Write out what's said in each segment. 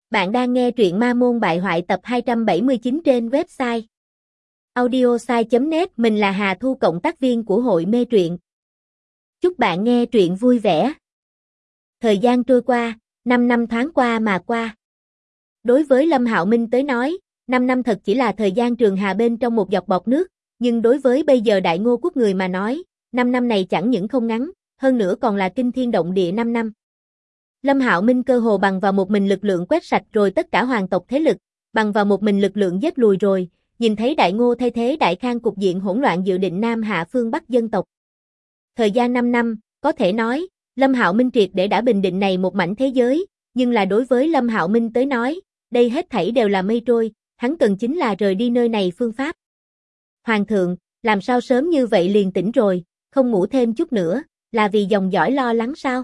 Bạn đang nghe truyện Ma Môn Bại Hoại tập 279 trên website audiosai.net. Mình là Hà Thu, cộng tác viên của hội mê truyện. Chúc bạn nghe truyện vui vẻ. Thời gian trôi qua, 5 năm thoáng qua mà qua. Đối với Lâm Hạo Minh tới nói, 5 năm thật chỉ là thời gian trường hà bên trong một giọt bọt nước, nhưng đối với bây giờ Đại Ngô Quốc người mà nói, 5 năm này chẳng những không ngắn, hơn nữa còn là kinh thiên động địa 5 năm. Lâm Hạo Minh cơ hồ bằng vào một mình lực lượng quét sạch rồi tất cả hoàng tộc thế lực, bằng vào một mình lực lượng giết lùi rồi, nhìn thấy Đại Ngô thay thế Đại Khang, cục diện hỗn loạn dự định Nam Hạ phương Bắc dân tộc. Thời gian 5 năm, có thể nói, Lâm Hạo Minh triệt để đã bình định này một mảnh thế giới, nhưng là đối với Lâm Hạo Minh tới nói, đây hết thảy đều là mây trôi, hắn cần chính là rời đi nơi này phương pháp. Hoàng thượng, làm sao sớm như vậy liền tỉnh rồi, không ngủ thêm chút nữa, là vì dòng dõi lo lắng sao?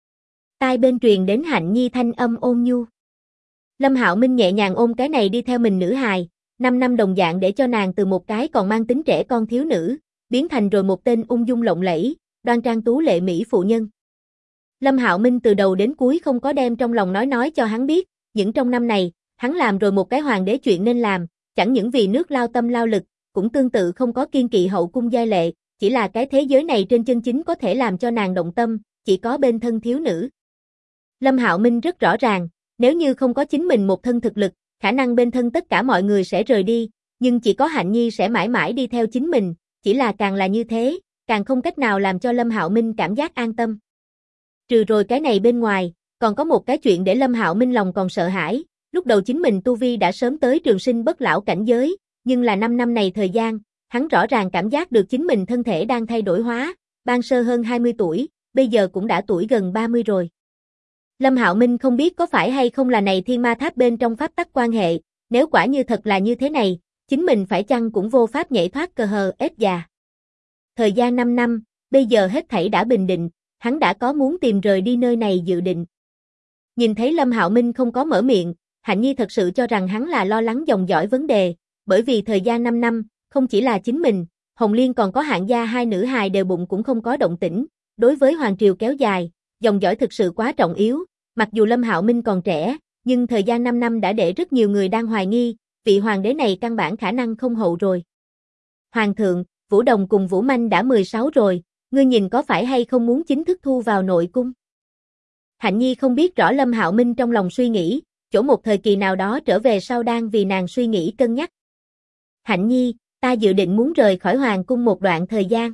Tai bên truyền đến Hạnh Nhi thanh âm ôn nhu. Lâm Hạo Minh nhẹ nhàng ôm cái này đi theo mình nữ hài, 5 năm đồng dạng để cho nàng từ một cái còn mang tính trẻ con thiếu nữ, biến thành rồi một tên ung dung lộng lẫy, đoan trang tú lệ mỹ phụ nhân. Lâm Hạo Minh từ đầu đến cuối không có đem trong lòng nói cho hắn biết, những trong năm này, hắn làm rồi một cái hoàng đế chuyện nên làm, chẳng những vì nước lao tâm lao lực, cũng tương tự không có kiên kỵ hậu cung giai lệ, chỉ là cái thế giới này trên chân chính có thể làm cho nàng động tâm, chỉ có bên thân thiếu nữ. Lâm Hạo Minh rất rõ ràng, nếu như không có chính mình một thân thực lực, khả năng bên thân tất cả mọi người sẽ rời đi, nhưng chỉ có Hạnh Nhi sẽ mãi mãi đi theo chính mình, chỉ là càng là như thế, càng không cách nào làm cho Lâm Hạo Minh cảm giác an tâm. Trừ rồi cái này bên ngoài, còn có một cái chuyện để Lâm Hạo Minh lòng còn sợ hãi, lúc đầu chính mình tu vi đã sớm tới trường sinh bất lão cảnh giới, nhưng là 5 năm này thời gian, hắn rõ ràng cảm giác được chính mình thân thể đang thay đổi hóa, ban sơ hơn 20 tuổi, bây giờ cũng đã tuổi gần 30 rồi. Lâm Hạo Minh không biết có phải hay không là này thiên ma tháp bên trong pháp tắc quan hệ, nếu quả như thật là như thế này, chính mình phải chăng cũng vô pháp nhảy thoát cờ hờ ết già. Thời gian 5 năm, bây giờ hết thảy đã bình định, hắn đã có muốn tìm rời đi nơi này dự định. Nhìn thấy Lâm Hạo Minh không có mở miệng, Hạnh Nhi thật sự cho rằng hắn là lo lắng dòng dõi vấn đề, bởi vì thời gian 5 năm, không chỉ là chính mình, Hồng Liên còn có Hạng gia hai nữ hài đều bụng cũng không có động tĩnh, đối với hoàng triều kéo dài, dòng dõi thực sự quá trọng yếu, mặc dù Lâm Hạo Minh còn trẻ, nhưng thời gian 5 năm đã để rất nhiều người đang hoài nghi, vị hoàng đế này căn bản khả năng không hậu rồi. Hoàng thượng, Vũ Đồng cùng Vũ Manh đã 16 rồi, ngươi nhìn có phải hay không muốn chính thức thu vào nội cung? Hạnh Nhi không biết rõ Lâm Hạo Minh trong lòng suy nghĩ, chỗ một thời kỳ nào đó trở về sau đang vì nàng suy nghĩ cân nhắc. Hạnh Nhi, ta dự định muốn rời khỏi hoàng cung một đoạn thời gian.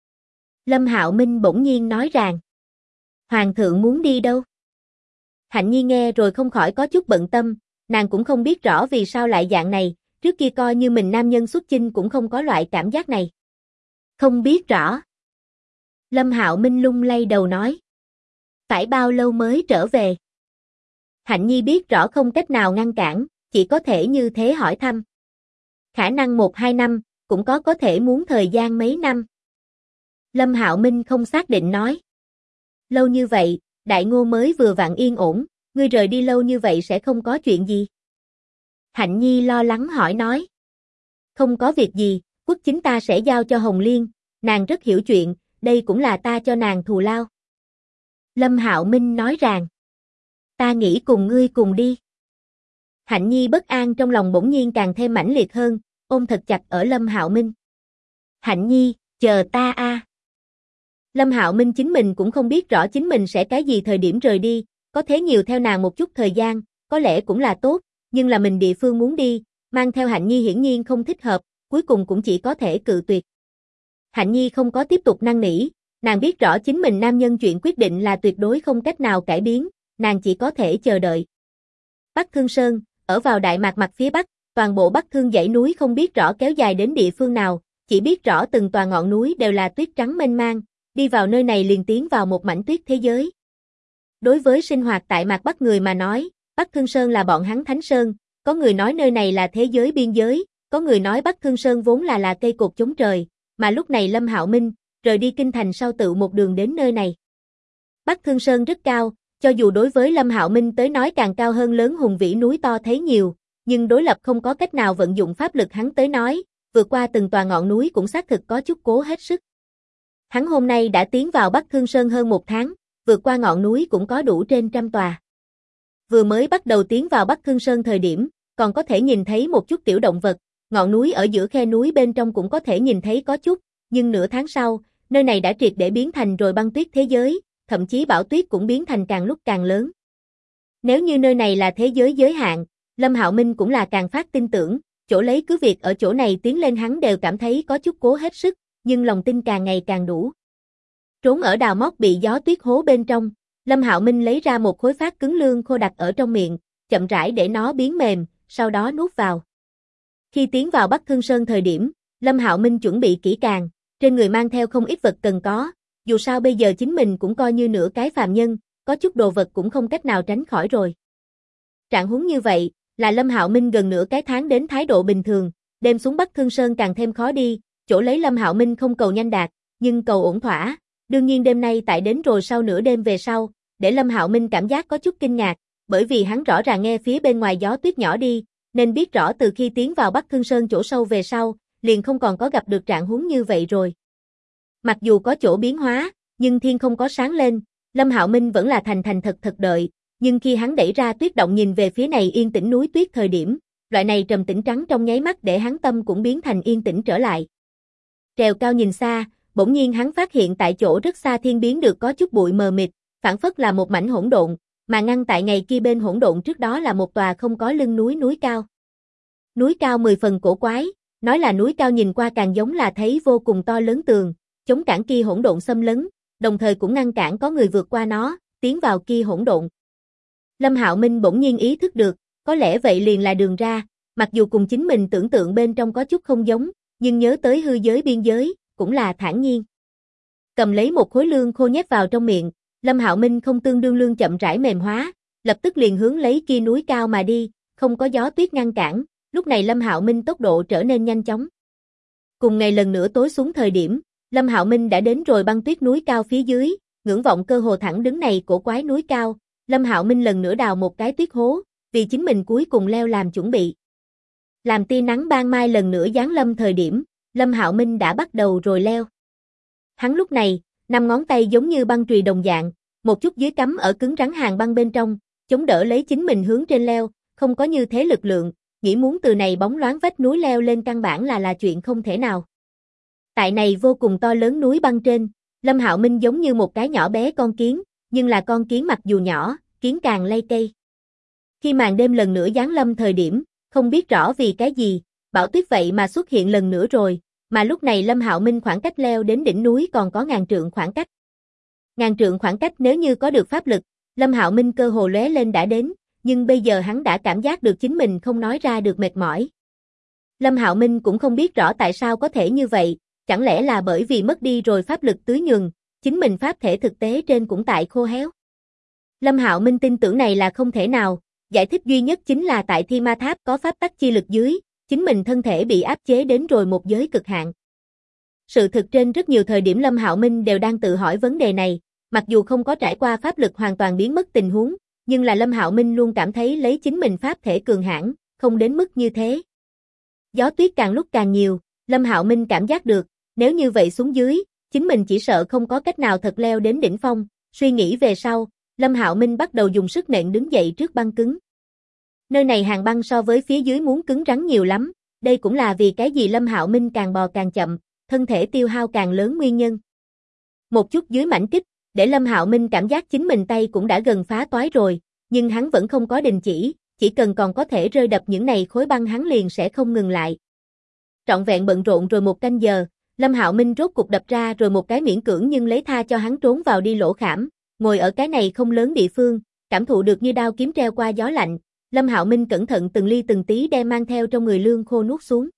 Lâm Hạo Minh bỗng nhiên nói rằng, hoàng thượng muốn đi đâu? Hạnh Nhi nghe rồi không khỏi có chút bận tâm, nàng cũng không biết rõ vì sao lại dạng này, trước kia coi như mình nam nhân xuất chinh cũng không có loại cảm giác này. Không biết rõ. Lâm Hạo Minh lung lay đầu nói. Phải bao lâu mới trở về? Hạnh Nhi biết rõ không cách nào ngăn cản, chỉ có thể như thế hỏi thăm. Khả năng 1-2 năm, cũng có thể muốn thời gian mấy năm. Lâm Hạo Minh không xác định nói. Lâu như vậy, Đại Ngô mới vừa vặn yên ổn, ngươi rời đi lâu như vậy sẽ không có chuyện gì? Hạnh Nhi lo lắng hỏi nói. Không có việc gì, quốc chính ta sẽ giao cho Hồng Liên, nàng rất hiểu chuyện, đây cũng là ta cho nàng thù lao. Lâm Hạo Minh nói rằng. Ta nghĩ cùng ngươi cùng đi. Hạnh Nhi bất an trong lòng bỗng nhiên càng thêm mãnh liệt hơn, ôm thật chặt ở Lâm Hạo Minh. Hạnh Nhi, chờ ta a. Lâm Hạo Minh chính mình cũng không biết rõ chính mình sẽ cái gì thời điểm rời đi, có thế nhiều theo nàng một chút thời gian, có lẽ cũng là tốt, nhưng là mình địa phương muốn đi, mang theo Hạnh Nhi hiển nhiên không thích hợp, cuối cùng cũng chỉ có thể cự tuyệt. Hạnh Nhi không có tiếp tục năn nỉ, nàng biết rõ chính mình nam nhân chuyện quyết định là tuyệt đối không cách nào cải biến, nàng chỉ có thể chờ đợi. Bắc Thương Sơn, ở vào Đại Mạc mặt phía bắc, toàn bộ Bắc Thương dãy núi không biết rõ kéo dài đến địa phương nào, chỉ biết rõ từng tòa ngọn núi đều là tuyết trắng mênh mang, đi vào nơi này liền tiến vào một mảnh tuyết thế giới. Đối với sinh hoạt tại Mạc Bắc người mà nói, Bắc Thương Sơn là bọn hắn thánh sơn, có người nói nơi này là thế giới biên giới, có người nói Bắc Thương Sơn vốn là cây cột chống trời, mà lúc này Lâm Hạo Minh rời đi kinh thành sau tự một đường đến nơi này. Bắc Thương Sơn rất cao, cho dù đối với Lâm Hạo Minh tới nói càng cao hơn lớn hùng vĩ núi to thấy nhiều, nhưng đối lập không có cách nào vận dụng pháp lực hắn tới nói, vượt qua từng tòa ngọn núi cũng xác thực có chút cố hết sức. Hắn hôm nay đã tiến vào Bắc Thương Sơn hơn 1 tháng, vượt qua ngọn núi cũng có đủ trên 100 tòa. Vừa mới bắt đầu tiến vào Bắc Thương Sơn thời điểm, còn có thể nhìn thấy một chút tiểu động vật, ngọn núi ở giữa khe núi bên trong cũng có thể nhìn thấy có chút, nhưng nửa tháng sau, nơi này đã triệt để biến thành rồi băng tuyết thế giới, thậm chí bão tuyết cũng biến thành càng lúc càng lớn. Nếu như nơi này là thế giới giới hạn, Lâm Hạo Minh cũng là càng phát tin tưởng, chỗ lấy cứ việc ở chỗ này tiến lên hắn đều cảm thấy có chút cố hết sức, nhưng lòng tin càng ngày càng đủ. Trốn ở đào móc bị gió tuyết hố bên trong, Lâm Hạo Minh lấy ra một khối phát cứng lương khô đặt ở trong miệng, chậm rãi để nó biến mềm, sau đó nuốt vào. Khi tiến vào Bắc Thương Sơn thời điểm, Lâm Hạo Minh chuẩn bị kỹ càng, trên người mang theo không ít vật cần có, dù sao bây giờ chính mình cũng coi như nửa cái phàm nhân, có chút đồ vật cũng không cách nào tránh khỏi rồi. Trạng huống như vậy, là Lâm Hạo Minh gần nửa cái tháng đến thái độ bình thường, đêm xuống Bắc Thương Sơn càng thêm khó đi, chỗ lấy Lâm Hạo Minh không cầu nhanh đạt, nhưng cầu ổn thỏa. Đương nhiên đêm nay tại đến rồi sau nửa đêm về sau, để Lâm Hạo Minh cảm giác có chút kinh ngạc, bởi vì hắn rõ ràng nghe phía bên ngoài gió tuyết nhỏ đi, nên biết rõ từ khi tiến vào Bắc Thương Sơn chỗ sâu về sau, liền không còn có gặp được trạng huống như vậy rồi. Mặc dù có chỗ biến hóa, nhưng thiên không có sáng lên, Lâm Hạo Minh vẫn là thành thành thật thật đợi, nhưng khi hắn đẩy ra tuyết động nhìn về phía này yên tĩnh núi tuyết thời điểm, loại này trầm tĩnh trắng trong nháy mắt để hắn tâm cũng biến thành yên tĩnh trở lại. Trèo cao nhìn xa, bỗng nhiên hắn phát hiện tại chỗ rất xa thiên biến được có chút bụi mờ mịt, phảng phất là một mảnh hỗn độn, mà ngăn tại ngày kia bên hỗn độn trước đó là một tòa không có lưng núi cao. Núi cao 10 phần cổ quái, nói là núi cao nhìn qua càng giống là thấy vô cùng to lớn tường, chống cản kia hỗn độn xâm lấn, đồng thời cũng ngăn cản có người vượt qua nó, tiến vào kia hỗn độn. Lâm Hạo Minh bỗng nhiên ý thức được, có lẽ vậy liền là đường ra, mặc dù cùng chính mình tưởng tượng bên trong có chút không giống, nhưng nhớ tới hư giới biên giới, cũng là thản nhiên. Cầm lấy một khối lương khô nhét vào trong miệng, Lâm Hạo Minh không tương đương lương chậm rãi mềm hóa, lập tức liền hướng lấy kia núi cao mà đi, không có gió tuyết ngăn cản, lúc này Lâm Hạo Minh tốc độ trở nên nhanh chóng. Cùng ngày lần nữa tối xuống thời điểm, Lâm Hạo Minh đã đến rồi băng tuyết núi cao phía dưới, ngưỡng vọng cơ hồ thẳng đứng này cổ quái núi cao, Lâm Hạo Minh lần nữa đào một cái tuyết hố, vì chính mình cuối cùng leo làm chuẩn bị. Làm tia nắng ban mai lần nữa giáng lâm thời điểm, Lâm Hạo Minh đã bắt đầu rồi leo. Hắn lúc này, 5 ngón tay giống như băng chùy đồng dạng, một chút dưới cắm ở cứng rắn hàng băng bên trong, chống đỡ lấy chính mình hướng trên leo, không có như thế lực lượng, nghĩ muốn từ này bóng loáng vách núi leo lên căn bản là chuyện không thể nào. Tại này vô cùng to lớn núi băng trên, Lâm Hạo Minh giống như một cái nhỏ bé con kiến, nhưng là con kiến mặc dù nhỏ, kiến càng lay cây. Khi màn đêm lần nữa giáng lâm thời điểm, không biết rõ vì cái gì, bão tuyết vậy mà xuất hiện lần nữa rồi, mà lúc này Lâm Hạo Minh khoảng cách leo đến đỉnh núi còn có 1000 trượng khoảng cách. 1000 trượng khoảng cách nếu như có được pháp lực, Lâm Hạo Minh cơ hồ lóe lên đã đến, nhưng bây giờ hắn đã cảm giác được chính mình không nói ra được mệt mỏi. Lâm Hạo Minh cũng không biết rõ tại sao có thể như vậy, chẳng lẽ là bởi vì mất đi rồi pháp lực tưới nhường, chính mình pháp thể thực tế trên cũng tại khô héo. Lâm Hạo Minh tin tưởng này là không thể nào, giải thích duy nhất chính là tại Thi Ma Tháp có pháp tắc chi lực dưới, chính mình thân thể bị áp chế đến rồi một giới cực hạn. Sự thực trên rất nhiều thời điểm Lâm Hạo Minh đều đang tự hỏi vấn đề này, mặc dù không có trải qua pháp lực hoàn toàn biến mất tình huống, nhưng là Lâm Hạo Minh luôn cảm thấy lấy chính mình pháp thể cường hãn, không đến mức như thế. Gió tuyết càng lúc càng nhiều, Lâm Hạo Minh cảm giác được, nếu như vậy xuống dưới, chính mình chỉ sợ không có cách nào thật leo đến đỉnh phong, suy nghĩ về sau, Lâm Hạo Minh bắt đầu dùng sức nện đứng dậy trước băng cứng. Nơi này hàng băng so với phía dưới muốn cứng rắn nhiều lắm, đây cũng là vì cái gì Lâm Hạo Minh càng bò càng chậm, thân thể tiêu hao càng lớn nguyên nhân. Một chút dưới mảnh kích, để Lâm Hạo Minh cảm giác chính mình tay cũng đã gần phá toái rồi, nhưng hắn vẫn không có đình chỉ cần còn có thể rơi đập những này khối băng hắn liền sẽ không ngừng lại. Trọn vẹn bận rộn rồi 1 canh giờ, Lâm Hạo Minh rốt cục đập ra rồi một cái miễn cưỡng nhưng lấy tha cho hắn trốn vào đi lỗ khảm, ngồi ở cái này không lớn địa phương, cảm thụ được như đao kiếm treo qua gió lạnh, Lâm Hạo Minh cẩn thận từng ly từng tí đem mang theo trong người lương khô nuốt xuống.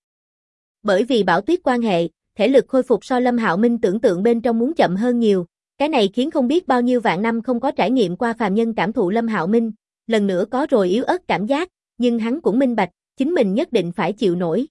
Bởi vì bão tuyết quan hệ, thể lực khôi phục so Lâm Hạo Minh tưởng tượng bên trong muốn chậm hơn nhiều, cái này khiến không biết bao nhiêu vạn năm không có trải nghiệm qua phàm nhân cảm thụ Lâm Hạo Minh, lần nữa có rồi yếu ớt cảm giác, nhưng hắn cũng minh bạch, chính mình nhất định phải chịu nổi.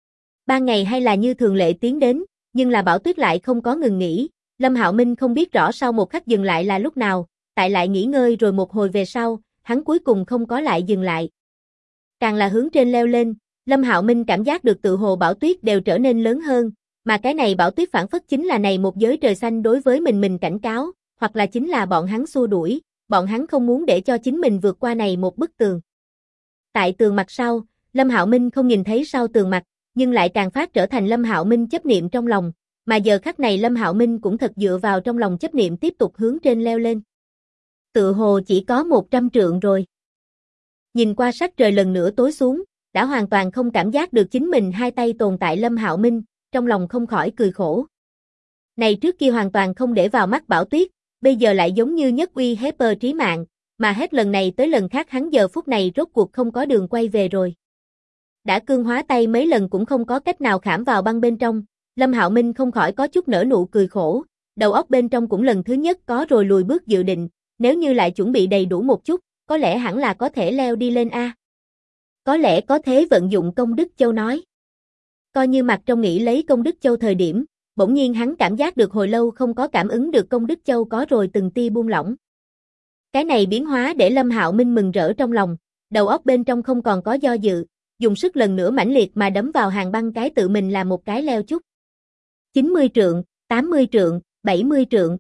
Ban ngày hay là như thường lệ tiến đến, nhưng là bão tuyết lại không có ngừng nghỉ, Lâm Hạo Minh không biết rõ sau một khắc dừng lại là lúc nào, tại lại nghỉ ngơi rồi một hồi về sau, hắn cuối cùng không có lại dừng lại. Càng là hướng trên leo lên, Lâm Hạo Minh cảm giác được tự hồ bão tuyết đều trở nên lớn hơn, mà cái này bão tuyết phản phất chính là này một giới trời xanh đối với mình cảnh cáo, hoặc là chính là bọn hắn xua đuổi, bọn hắn không muốn để cho chính mình vượt qua này một bức tường. Tại tường mặt sau, Lâm Hạo Minh không nhìn thấy sau tường mặt, nhưng lại càng phát trở thành Lâm Hạo Minh chấp niệm trong lòng, mà giờ khắc này Lâm Hạo Minh cũng thật dựa vào trong lòng chấp niệm tiếp tục hướng trên leo lên. Tự hồ chỉ có 100 trượng rồi. Nhìn qua sắc trời lần nữa tối xuống, đã hoàn toàn không cảm giác được chính mình hai tay tồn tại Lâm Hạo Minh, trong lòng không khỏi cười khổ. Này trước kia hoàn toàn không để vào mắt Bảo Tuyết, bây giờ lại giống như nhất uy hiếp trí mạng, mà hết lần này tới lần khác hắn giờ phút này rốt cuộc không có đường quay về rồi. Đã cương hóa tay mấy lần cũng không có cách nào khảm vào băng bên trong, Lâm Hạo Minh không khỏi có chút nở nụ cười khổ, đầu óc bên trong cũng lần thứ nhất có rồi lùi bước dự định, nếu như lại chuẩn bị đầy đủ một chút, có lẽ hẳn là có thể leo đi lên a. Có lẽ có thế vận dụng công đức châu nói. Coi như mặt trong nghĩ lấy công đức châu thời điểm, bỗng nhiên hắn cảm giác được hồi lâu không có cảm ứng được công đức châu có rồi từng tia buông lỏng. Cái này biến hóa để Lâm Hạo Minh mừng rỡ trong lòng, đầu óc bên trong không còn có do dự, dùng sức lần nữa mãnh liệt mà đấm vào hàng băng cái tự mình làm một cái leo chút. 90 trượng, 80 trượng, 70 trượng.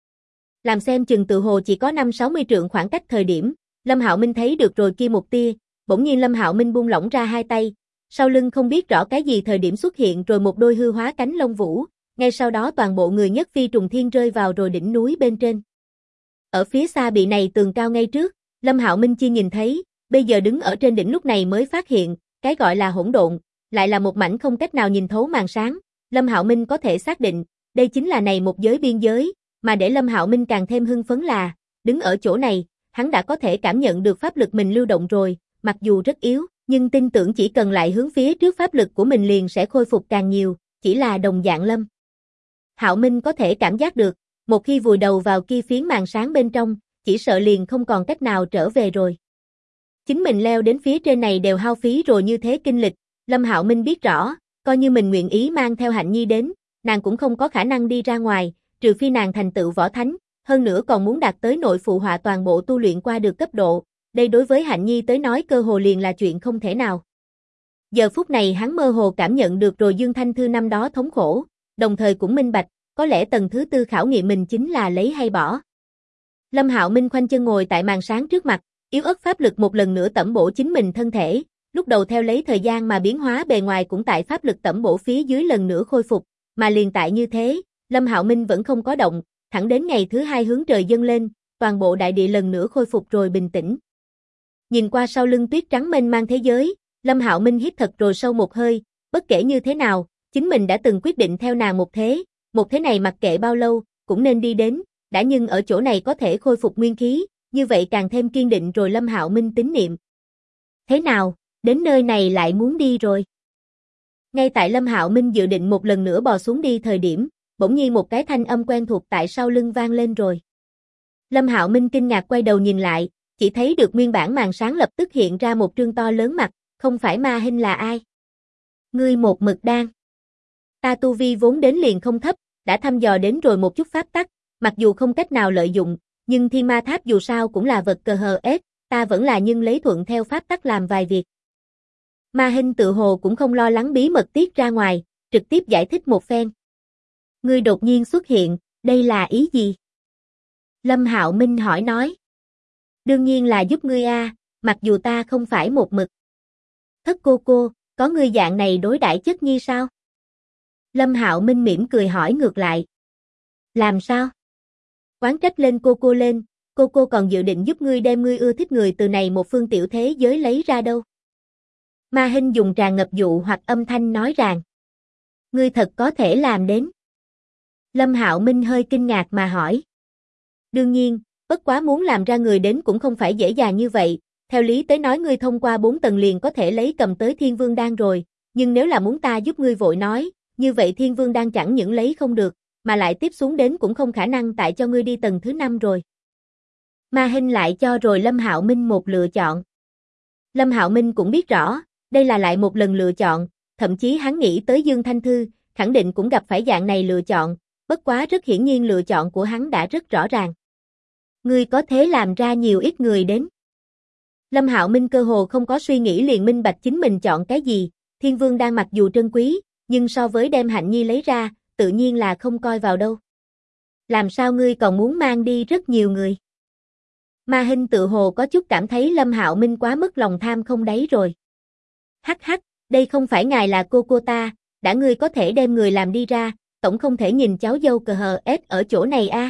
Làm xem chừng tự hồ chỉ có 5-60 trượng khoảng cách thời điểm, Lâm Hạo Minh thấy được rồi kia một tia, bỗng nhiên Lâm Hạo Minh buông lỏng ra hai tay, sau lưng không biết rõ cái gì thời điểm xuất hiện rồi một đôi hư hóa cánh lông vũ, ngay sau đó toàn bộ người nhất phi trùng thiên rơi vào rồi đỉnh núi bên trên. Ở phía xa bị này tường cao ngay trước, Lâm Hạo Minh chi nhìn thấy, bây giờ đứng ở trên đỉnh lúc này mới phát hiện, cái gọi là hỗn độn, lại là một mảnh không cách nào nhìn thấu màn sáng. Lâm Hạo Minh có thể xác định, đây chính là này một giới biên giới, mà để Lâm Hạo Minh càng thêm hưng phấn là, đứng ở chỗ này, hắn đã có thể cảm nhận được pháp lực mình lưu động rồi, mặc dù rất yếu, nhưng tin tưởng chỉ cần lại hướng phía trước pháp lực của mình liền sẽ khôi phục càng nhiều, chỉ là đồng dạng Lâm Hạo Minh có thể cảm giác được, một khi vùi đầu vào kia phiến màn sáng bên trong, chỉ sợ liền không còn cách nào trở về rồi. Chính mình leo đến phía trên này đều hao phí rồi như thế kinh lịch, Lâm Hạo Minh biết rõ, coi như mình nguyện ý mang theo Hạnh Nhi đến, nàng cũng không có khả năng đi ra ngoài, trừ phi nàng thành tựu võ thánh, hơn nữa còn muốn đạt tới nội phụ họa toàn bộ tu luyện qua được cấp độ, đây đối với Hạnh Nhi tới nói cơ hồ liền là chuyện không thể nào. Giờ phút này hắn mơ hồ cảm nhận được rồi Dương Thanh Thư năm đó thống khổ, đồng thời cũng minh bạch, có lẽ tầng thứ tư khảo nghiệm mình chính là lấy hay bỏ. Lâm Hạo Minh khoanh chân ngồi tại màn sáng trước mặt, yếu ớt pháp lực một lần nữa tẩm bổ chính mình thân thể, lúc đầu theo lấy thời gian mà biến hóa bề ngoài cũng tại pháp lực tẩm bổ phía dưới lần nữa khôi phục, mà liền tại như thế, Lâm Hạo Minh vẫn không có động, thẳng đến ngày thứ hai hướng trời dâng lên, toàn bộ đại địa lần nữa khôi phục rồi bình tĩnh. Nhìn qua sau lưng tuyết trắng mênh mang thế giới, Lâm Hạo Minh hít thật rồi sâu một hơi, bất kể như thế nào, chính mình đã từng quyết định theo nàng một thế này mặc kệ bao lâu, cũng nên đi đến, đã nhưng ở chỗ này có thể khôi phục nguyên khí, như vậy càng thêm kiên định rồi Lâm Hạo Minh tín niệm. Thế nào, đến nơi này lại muốn đi rồi. Ngay tại Lâm Hạo Minh dự định một lần nữa bò xuống đi thời điểm, bỗng nhiên một cái thanh âm quen thuộc tại sau lưng vang lên rồi. Lâm Hạo Minh kinh ngạc quay đầu nhìn lại, chỉ thấy được nguyên bản màn sáng lập tức hiện ra một trương to lớn mặt, không phải Ma Hinh là ai? Ngươi một mực đang. Ta tu vi vốn đến liền không thấp, đã thăm dò đến rồi một chút pháp tắc, mặc dù không cách nào lợi dụng, nhưng Thiên Ma Tháp dù sao cũng là vật cờ hờ ết, ta vẫn là nhưng lấy thuận theo pháp tắc làm vài việc. Ma Hinh tự hồ cũng không lo lắng bí mật tiết ra ngoài, trực tiếp giải thích một phen. Ngươi đột nhiên xuất hiện, đây là ý gì? Lâm Hạo Minh hỏi nói. Đương nhiên là giúp ngươi a, mặc dù ta không phải một mực. Thất cô, có ngươi dạng này đối đãi chất nhi sao? Lâm Hạo Minh mỉm cười hỏi ngược lại. Làm sao? Oán trách lên cô lên, cô còn dự định giúp ngươi đem ngươi ưa thích người từ này một phương tiểu thế giới lấy ra đâu. Ma Hinh dùng tràn ngập dụ hoặc âm thanh nói rằng. Ngươi thật có thể làm đến. Lâm Hạo Minh hơi kinh ngạc mà hỏi. Đương nhiên, bất quá muốn làm ra người đến cũng không phải dễ dàng như vậy, theo lý tới nói ngươi thông qua 4 tầng liền có thể lấy cầm tới Thiên Vương Đan rồi, nhưng nếu là muốn ta giúp ngươi vội nói, như vậy Thiên Vương Đan chẳng những lấy không được, mà lại tiếp xuống đến cũng không khả năng tại cho ngươi đi tầng thứ 5 rồi. Ma Hinh lại cho rồi Lâm Hạo Minh một lựa chọn. Lâm Hạo Minh cũng biết rõ, đây là lại một lần lựa chọn, thậm chí hắn nghĩ tới Dương Thanh Thư, khẳng định cũng gặp phải dạng này lựa chọn, bất quá rất hiển nhiên lựa chọn của hắn đã rất rõ ràng. Ngươi có thể làm ra nhiều ít người đến. Lâm Hạo Minh cơ hồ không có suy nghĩ liền minh bạch chính mình chọn cái gì, Thiên Vương Đan mặc dù trân quý, nhưng so với đem Hạnh Nhi lấy ra, tự nhiên là không coi vào đâu. Làm sao ngươi còn muốn mang đi rất nhiều người? Ma Hinh tự hồ có chút cảm thấy Lâm Hạo Minh quá mức lòng tham không đáy rồi. Hắc hắc, đây không phải ngài là cô ta, đã ngươi có thể đem người làm đi ra, tổng không thể nhìn cháu dâu cờ hờ ép ở chỗ này a.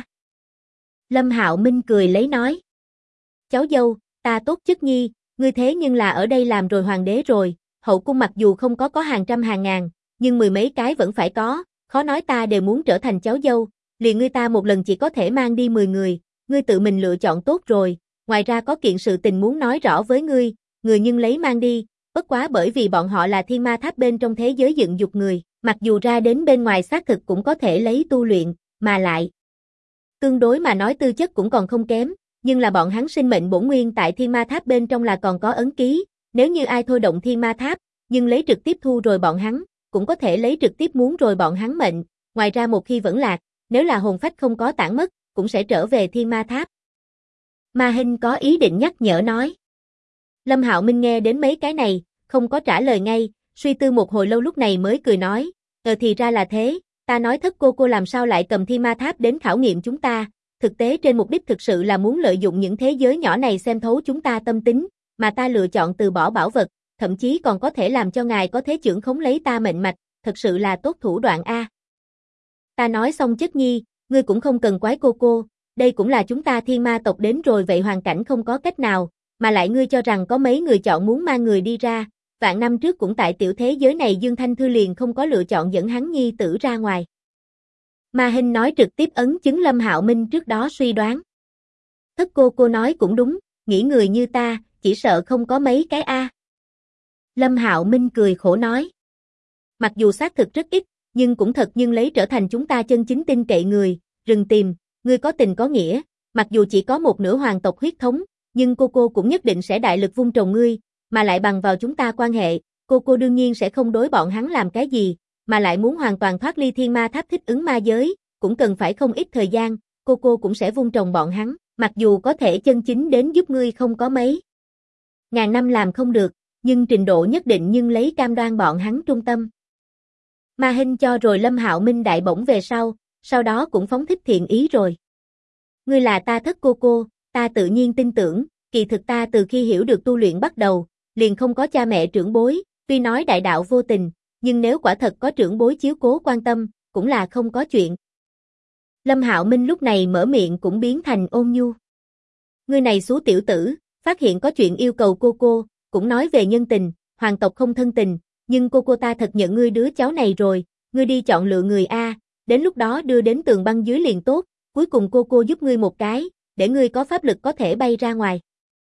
Lâm Hạo Minh cười lấy nói. Cháu dâu, ta tốt chức nhi, ngươi thế nhưng là ở đây làm rồi hoàng đế rồi, hậu cung mặc dù không có hàng trăm hàng ngàn, nhưng mười mấy cái vẫn phải có, khó nói ta đều muốn trở thành cháu dâu, liền ngươi ta một lần chỉ có thể mang đi 10 người, ngươi tự mình lựa chọn tốt rồi, ngoài ra có kiện sự tình muốn nói rõ với ngươi, người nhưng lấy mang đi, bất quá bởi vì bọn họ là thiên ma tháp bên trong thế giới dựng dục người, mặc dù ra đến bên ngoài xác thực cũng có thể lấy tu luyện, mà lại tương đối mà nói tư chất cũng còn không kém, nhưng là bọn hắn sinh mệnh bổn nguyên tại thiên ma tháp bên trong là còn có ấn ký, nếu như ai thôi động thiên ma tháp, nhưng lấy trực tiếp thu rồi bọn hắn, cũng có thể lấy trực tiếp muốn rồi bọn hắn mệnh, ngoài ra một khi vẫn lạc, nếu là hồn phách không có tản mất, cũng sẽ trở về thiên ma tháp. Ma Hinh có ý định nhắc nhở nói. Lâm Hạo Minh nghe đến mấy cái này, không có trả lời ngay, suy tư một hồi lâu lúc này mới cười nói, thì ra là thế, ta nói thất cô làm sao lại cầm thiên ma tháp đến khảo nghiệm chúng ta, thực tế trên mục đích thực sự là muốn lợi dụng những thế giới nhỏ này xem thấu chúng ta tâm tính, mà ta lựa chọn từ bỏ bảo vật, thậm chí còn có thể làm cho ngài có thế chưởng khống lấy ta mệnh mạch, thật sự là tốt thủ đoạn a. Ta nói xong chất nhi, ngươi cũng không cần quái cô, đây cũng là chúng ta thiên ma tộc đến rồi vậy hoàn cảnh không có cách nào, mà lại ngươi cho rằng có mấy người chọn muốn mang người đi ra, vạn năm trước cũng tại tiểu thế giới này Dương Thanh Thư liền không có lựa chọn dẫn hắn nhi tử ra ngoài. Ma Hinh nói trực tiếp ấn chứng Lâm Hạo Minh trước đó suy đoán. Thất cô nói cũng đúng, nghĩ người như ta, chỉ sợ không có mấy cái a. Lâm Hạo Minh cười khổ nói. Mặc dù xác thực rất ít, nhưng cũng thật nhưng lấy trở thành chúng ta chân chính tin cậy người, rừng tìm, ngươi có tình có nghĩa, mặc dù chỉ có một nửa hoàng tộc huyết thống, nhưng cô cũng nhất định sẽ đại lực vun trồng ngươi, mà lại bằng vào chúng ta quan hệ, cô đương nhiên sẽ không đối bọn hắn làm cái gì, mà lại muốn hoàn toàn thoát ly thiên ma tháp thích ứng ma giới, cũng cần phải không ít thời gian, cô cũng sẽ vun trồng bọn hắn, mặc dù có thể chân chính đến giúp ngươi không có mấy ngàn năm làm không được, nhưng trình độ nhất định nhưng lấy cam đoan bọn hắn trung tâm. Ma Hinh cho rồi Lâm Hạo Minh đại bổng về sau đó cũng phóng thích thiện ý rồi. Ngươi là ta thất cô, ta tự nhiên tin tưởng, kỳ thực ta từ khi hiểu được tu luyện bắt đầu, liền không có cha mẹ trưởng bối, tuy nói đại đạo vô tình, nhưng nếu quả thật có trưởng bối chiếu cố quan tâm, cũng là không có chuyện. Lâm Hạo Minh lúc này mở miệng cũng biến thành ôn nhu. Ngươi này xú tiểu tử, phát hiện có chuyện yêu cầu cô, cũng nói về nhân tình, hoàng tộc không thân tình, nhưng cô ta thật nhận ngươi đứa cháu này rồi, ngươi đi chọn lựa người a, đến lúc đó đưa đến tường băng dưới liền tốt, cuối cùng cô giúp ngươi một cái, để ngươi có pháp lực có thể bay ra ngoài.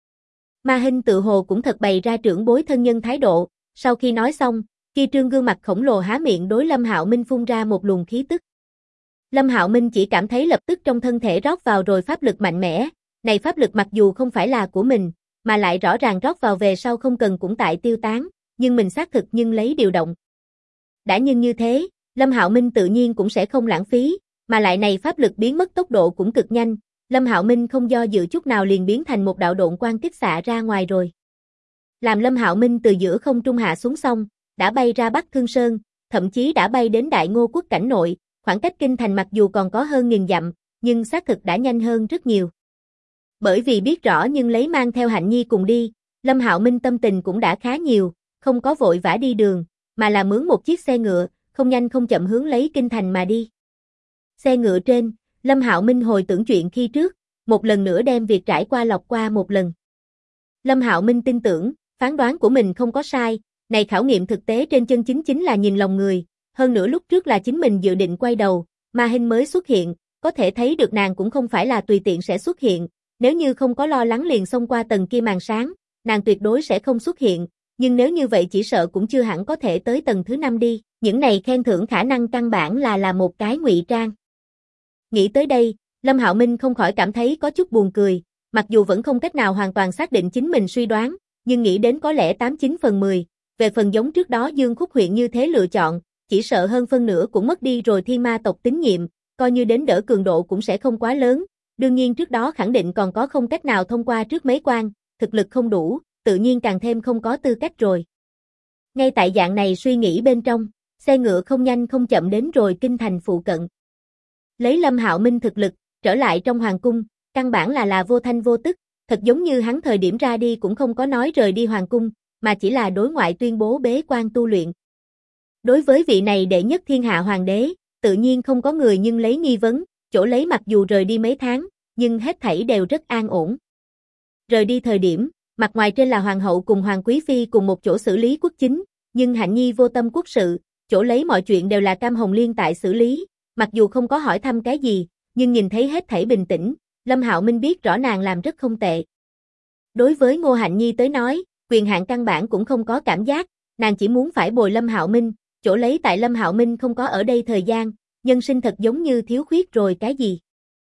Ma Hinh tự hồ cũng thật bày ra trưởng bối thân nhân thái độ, sau khi nói xong, kia trương gương mặt khổng lồ há miệng đối Lâm Hạo Minh phun ra một luồng khí tức. Lâm Hạo Minh chỉ cảm thấy lập tức trong thân thể rót vào rồi pháp lực mạnh mẽ, này pháp lực mặc dù không phải là của mình, mà lại rõ ràng rót vào về sau không cần cũng tại tiêu tán, nhưng mình xác thực nhưng lấy điều động. Đã nhưng như thế, Lâm Hạo Minh tự nhiên cũng sẽ không lãng phí, mà lại này pháp lực biến mất tốc độ cũng cực nhanh, Lâm Hạo Minh không do dự chút nào liền biến thành một đạo độn quang kích xạ ra ngoài rồi. Làm Lâm Hạo Minh từ giữa không trung hạ xuống xong, đã bay ra Bắc Thương Sơn, thậm chí đã bay đến Đại Ngô quốc cảnh nội, khoảng cách kinh thành mặc dù còn có hơn 1000 dặm, nhưng xác thực đã nhanh hơn rất nhiều. Bởi vì biết rõ nhưng lấy mang theo Hạnh Nhi cùng đi, Lâm Hạo Minh tâm tình cũng đã khá nhiều, không có vội vã đi đường, mà là mướn một chiếc xe ngựa, không nhanh không chậm hướng lấy kinh thành mà đi. Xe ngựa trên, Lâm Hạo Minh hồi tưởng chuyện khi trước, một lần nữa đem việc trải qua lọc qua một lần. Lâm Hạo Minh tin tưởng, phán đoán của mình không có sai, này khảo nghiệm thực tế trên chân chính là nhìn lòng người, hơn nữa lúc trước là chính mình dự định quay đầu, Ma Hinh mới xuất hiện, có thể thấy được nàng cũng không phải là tùy tiện sẽ xuất hiện, nếu như không có lo lắng liền xông qua tầng kia màn sáng, nàng tuyệt đối sẽ không xuất hiện, nhưng nếu như vậy chỉ sợ cũng chưa hẳn có thể tới tầng thứ 5 đi, những này khen thưởng khả năng căn bản là một cái ngụy trang. Nghĩ tới đây, Lâm Hạo Minh không khỏi cảm thấy có chút buồn cười, mặc dù vẫn không cách nào hoàn toàn xác định chính mình suy đoán, nhưng nghĩ đến có lẽ 89 phần 10, về phần giống trước đó Dương Khúc huyện như thế lựa chọn, chỉ sợ hơn phân nửa cũng mất đi rồi thiên ma tộc tín nhiệm, coi như đến đỡ cường độ cũng sẽ không quá lớn, đương nhiên trước đó khẳng định còn có không cách nào thông qua trước mấy quan, thực lực không đủ, tự nhiên càng thêm không có tư cách rồi. Ngay tại dạng này suy nghĩ bên trong, xe ngựa không nhanh không chậm đến rồi kinh thành phụ cận. Lấy Lâm Hạo Minh thực lực, trở lại trong hoàng cung, căn bản là vô thanh vô tức, Thật giống như hắn thời điểm ra đi cũng không có nói rời đi hoàng cung, mà chỉ là đối ngoại tuyên bố bế quan tu luyện. Đối với vị này đệ nhất thiên hạ hoàng đế, tự nhiên không có người nhưng lấy nghi vấn, chỗ lấy mặc dù rời đi mấy tháng, nhưng hết thảy đều rất an ổn. Rời đi thời điểm, mặt ngoài trên là hoàng hậu cùng hoàng quý phi cùng một chỗ xử lý quốc chính, nhưng Hạnh Nhi vô tâm quốc sự, chỗ lấy mọi chuyện đều là Cam Hồng Liên tại xử lý, mặc dù không có hỏi thăm cái gì, nhưng nhìn thấy hết thảy bình tĩnh, Lâm Hạo Minh biết rõ nàng làm rất không tệ. Đối với Ngô Hạnh Nhi tới nói, quyền hạn căn bản cũng không có cảm giác, nàng chỉ muốn phải bồi Lâm Hạo Minh, chỗ lấy tại Lâm Hạo Minh không có ở đây thời gian, nhân sinh thật giống như thiếu khuyết rồi cái gì.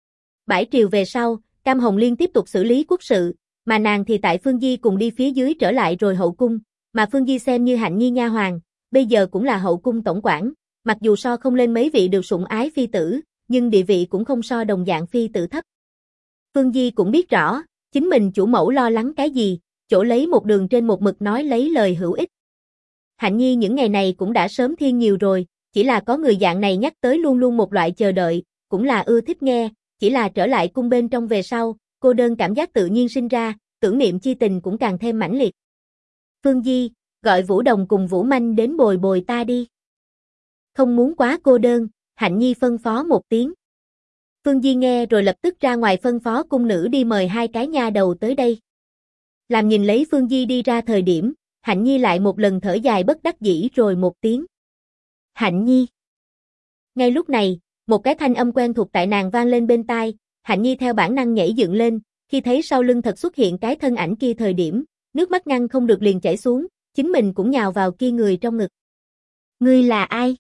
Bãi triều về sau, Cam Hồng Liên tiếp tục xử lý quốc sự, mà nàng thì tại Phương Di cùng đi phía dưới trở lại rồi hậu cung, mà Phương Di xem như Hạnh Nhi nha hoàn, bây giờ cũng là hậu cung tổng quản, mặc dù so không lên mấy vị được sủng ái phi tử, nhưng địa vị cũng không so đồng dạng phi tử thấp. Phương Di cũng biết rõ, chính mình chủ mẫu lo lắng cái gì, chỗ lấy một đường trên một mực nói lấy lời hữu ích. Hạnh Nhi những ngày này cũng đã sớm thiên nhiều rồi, chỉ là có người dạng này nhắc tới luôn luôn một loại chờ đợi, cũng là ưa thích nghe, chỉ là trở lại cung bên trong về sau, cô đơn cảm giác tự nhiên sinh ra, tưởng niệm chi tình cũng càng thêm mãnh liệt. Phương Di, gọi Vũ Đồng cùng Vũ Manh đến bồi bồi ta đi. Không muốn quá cô đơn, Hạnh Nhi phân phó một tiếng. Phương Di nghe rồi lập tức ra ngoài phân phó cung nữ đi mời hai cái nha đầu tới đây. Làm nhìn lấy Phương Di đi ra thời điểm, Hạnh Nhi lại một lần thở dài bất đắc dĩ rồi một tiếng. Hạnh Nhi. Ngay lúc này, một cái thanh âm quen thuộc tại nàng vang lên bên tai, Hạnh Nhi theo bản năng nhảy dựng lên, khi thấy sau lưng thật xuất hiện cái thân ảnh kia thời điểm, nước mắt ngăn không được liền chảy xuống, chính mình cũng nhào vào kia người trong ngực. Ngươi là ai?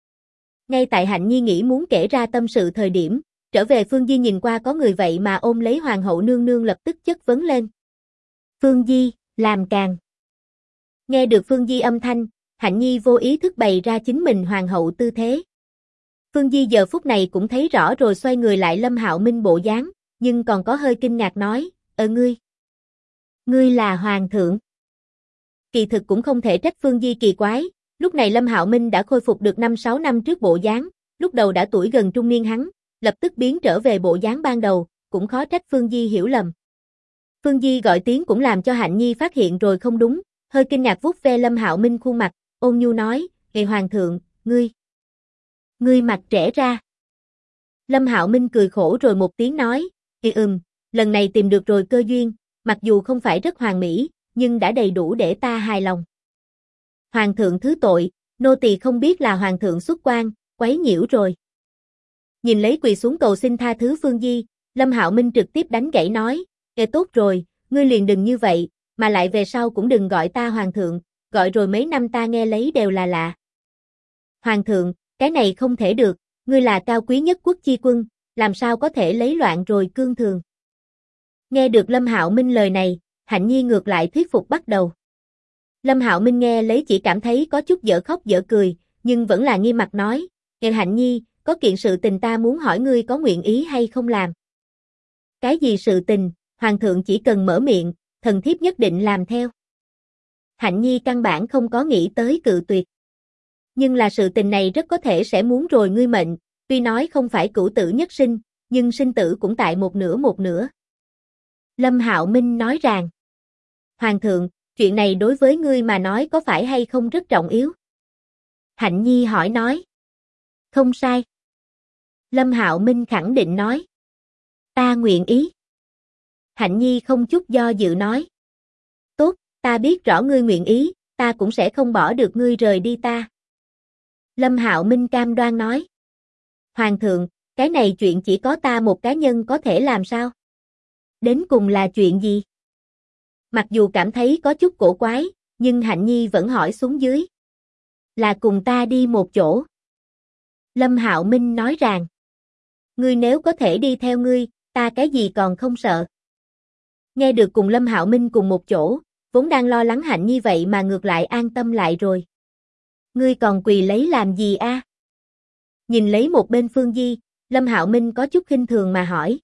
Ngay tại Hạnh Nhi nghĩ muốn kể ra tâm sự thời điểm, trở về Phương Di nhìn qua có người vậy mà ôm lấy hoàng hậu nương nương lập tức chất vấn lên. Phương Di, làm càn. Nghe được Phương Di âm thanh, Hạnh Nhi vô ý thức bày ra chính mình hoàng hậu tư thế. Phương Di giờ phút này cũng thấy rõ rồi xoay người lại Lâm Hạo Minh bộ dáng, nhưng còn có hơi kinh ngạc nói, ngươi là hoàng thượng. Kỳ thực cũng không thể trách Phương Di kỳ quái, lúc này Lâm Hạo Minh đã khôi phục được 5-6 năm trước bộ dáng, lúc đầu đã tuổi gần trung niên hắn, lập tức biến trở về bộ dáng ban đầu, cũng khó trách Phương Di hiểu lầm. Phương Di gọi tiếng cũng làm cho Hạnh Nhi phát hiện rồi không đúng, hơi kinh ngạc vuốt ve Lâm Hạo Minh khuôn mặt, ôn nhu nói, "Ngài hoàng thượng, ngươi mặt trẻ ra." Lâm Hạo Minh cười khổ rồi một tiếng nói, lần này tìm được rồi cơ duyên, mặc dù không phải rất hoàn mỹ, nhưng đã đầy đủ để ta hài lòng." Hoàng thượng thứ tội, nô tỳ không biết là hoàng thượng xuất quan, quấy nhiễu rồi. Nhìn lấy quỳ xuống cầu xin tha thứ Phương Di, Lâm Hạo Minh trực tiếp đánh gãy nói, tốt rồi, ngươi liền đừng như vậy, mà lại về sau cũng đừng gọi ta hoàng thượng, gọi rồi mấy năm ta nghe lấy đều là lạ. Hoàng thượng, cái này không thể được, ngươi là cao quý nhất quốc chi quân, làm sao có thể lấy loạn rồi cương thường. Nghe được Lâm Hạo Minh lời này, Hạnh Nhi ngược lại thuyết phục bắt đầu. Lâm Hạo Minh nghe lấy chỉ cảm thấy có chút dở khóc dở cười, nhưng vẫn là nghiêm mặt nói, Hạnh Nhi, có kiện sự tình ta muốn hỏi ngươi có nguyện ý hay không làm. Cái gì sự tình, hoàng thượng chỉ cần mở miệng, thần thiếp nhất định làm theo. Hạnh Nhi căn bản không có nghĩ tới cự tuyệt. Nhưng là sự tình này rất có thể sẽ muốn rồi ngươi mệnh, tuy nói không phải cửu tử nhất sinh, nhưng sinh tử cũng tại một nửa. Lâm Hạo Minh nói rằng, hoàng thượng, chuyện này đối với ngươi mà nói có phải hay không rất trọng yếu? Hạnh Nhi hỏi nói. Không sai. Lâm Hạo Minh khẳng định nói. Ta nguyện ý. Hạnh Nhi không chút do dự nói. Tốt, ta biết rõ ngươi nguyện ý, ta cũng sẽ không bỏ được ngươi rời đi ta. Lâm Hạo Minh cam đoan nói. Hoàng thượng, cái này chuyện chỉ có ta một cá nhân có thể làm sao? Đến cùng là chuyện gì? Mặc dù cảm thấy có chút cổ quái, nhưng Hạnh Nhi vẫn hỏi xuống dưới. Là cùng ta đi một chỗ. Lâm Hạo Minh nói rằng. Ngươi nếu có thể đi theo ngươi, ta cái gì còn không sợ. Nghe được cùng Lâm Hạo Minh cùng một chỗ, vốn đang lo lắng Hạnh Nhi vậy mà ngược lại an tâm lại rồi. Ngươi còn quỳ lấy làm gì a? Nhìn lấy một bên Phương Di, Lâm Hạo Minh có chút khinh thường mà hỏi.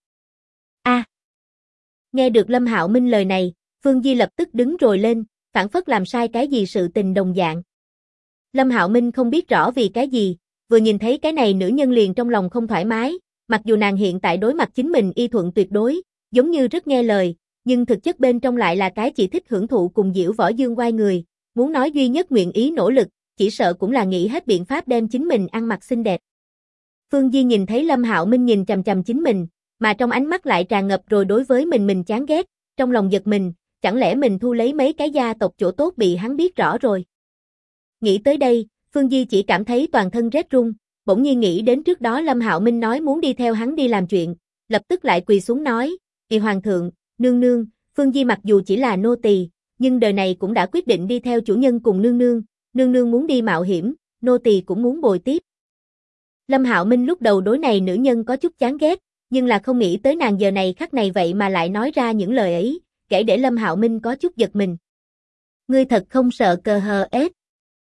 Nghe được Lâm Hạo Minh lời này, Phương Di lập tức đứng rồi lên, phảng phất làm sai cái gì sự tình đồng dạng. Lâm Hạo Minh không biết rõ vì cái gì, vừa nhìn thấy cái này nữ nhân liền trong lòng không thoải mái, mặc dù nàng hiện tại đối mặt chính mình y thuận tuyệt đối, giống như rất nghe lời, nhưng thực chất bên trong lại là cái chỉ thích hưởng thụ cùng diễu võ dương oai người, muốn nói duy nhất nguyện ý nỗ lực, chỉ sợ cũng là nghĩ hết biện pháp đem chính mình ăn mặc xinh đẹp. Phương Di nhìn thấy Lâm Hạo Minh nhìn chằm chằm chính mình, mà trong ánh mắt lại tràn ngập rồi đối với mình chán ghét, trong lòng giật mình, chẳng lẽ mình thu lấy mấy cái gia tộc chỗ tốt bị hắn biết rõ rồi. Nghĩ tới đây, Phương Di chỉ cảm thấy toàn thân rét run, bỗng nhiên nghĩ đến trước đó Lâm Hạo Minh nói muốn đi theo hắn đi làm chuyện, lập tức lại quỳ xuống nói, Hoàng thượng, nương nương, Phương Di mặc dù chỉ là nô tỳ, nhưng đời này cũng đã quyết định đi theo chủ nhân cùng nương nương muốn đi mạo hiểm, nô tỳ cũng muốn bồi tiếp. Lâm Hạo Minh lúc đầu đối này nữ nhân có chút chán ghét, nhưng là không nghĩ tới nàng giờ này khắc này vậy mà lại nói ra những lời ấy, kể để Lâm Hạo Minh có chút giật mình. Ngươi thật không sợ cờ hờ ết?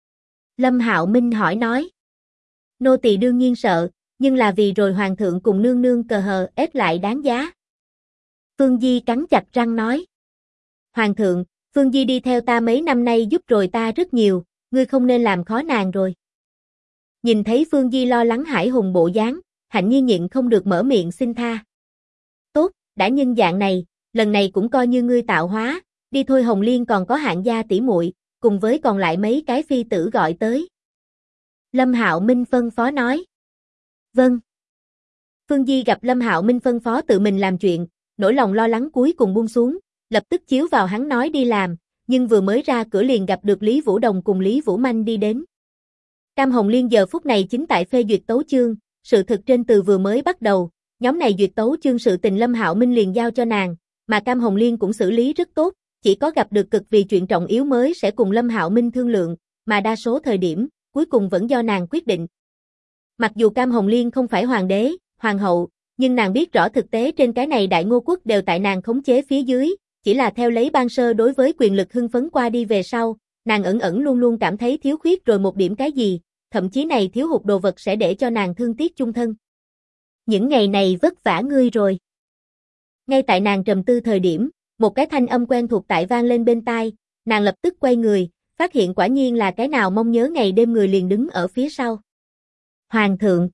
Lâm Hạo Minh hỏi nói. Nô tỳ đương nhiên sợ, nhưng là vì rồi hoàng thượng cùng nương nương cờ hờ ết lại đáng giá. Phương Di cắn chặt răng nói. Hoàng thượng, Phương Di đi theo ta mấy năm nay giúp rồi ta rất nhiều, ngươi không nên làm khó nàng rồi. Nhìn thấy Phương Di lo lắng hãi hùng bộ dáng, Hạnh Nhi nhịn không được mở miệng xin tha. Tốt, đã nhân dạng này, lần này cũng coi như ngươi tạo hóa, đi thôi Hồng Liên còn có Hạng gia tỷ muội, cùng với còn lại mấy cái phi tử gọi tới. Lâm Hạo Minh phân phó nói. Vâng. Phương Di gặp Lâm Hạo Minh phân phó tự mình làm chuyện, nỗi lòng lo lắng cuối cùng buông xuống, lập tức chiếu vào hắn nói đi làm, nhưng vừa mới ra cửa liền gặp được Lý Vũ Đồng cùng Lý Vũ Manh đi đến. Cam Hồng Liên giờ phút này chính tại phê duyệt tấu chương, sự thực trên từ vừa mới bắt đầu, nhóm này duyệt tấu chương sự tình Lâm Hạo Minh liền giao cho nàng, mà Cam Hồng Liên cũng xử lý rất tốt, chỉ có gặp được cực vì chuyện trọng yếu mới sẽ cùng Lâm Hạo Minh thương lượng, mà đa số thời điểm, cuối cùng vẫn do nàng quyết định. Mặc dù Cam Hồng Liên không phải hoàng đế, hoàng hậu, nhưng nàng biết rõ thực tế trên cái này đại ngô quốc đều tại nàng khống chế phía dưới, chỉ là theo lấy ban sơ đối với quyền lực hưng phấn qua đi về sau, nàng ẩn luôn luôn cảm thấy thiếu khuyết rồi một điểm cái gì, thậm chí này thiếu hụt đồ vật sẽ để cho nàng thương tiếc chung thân. Những ngày này vất vả ngươi rồi. Ngay tại nàng trầm tư thời điểm, một cái thanh âm quen thuộc tại vang lên bên tai, nàng lập tức quay người, phát hiện quả nhiên là cái nào mong nhớ ngày đêm người liền đứng ở phía sau. Hoàng thượng,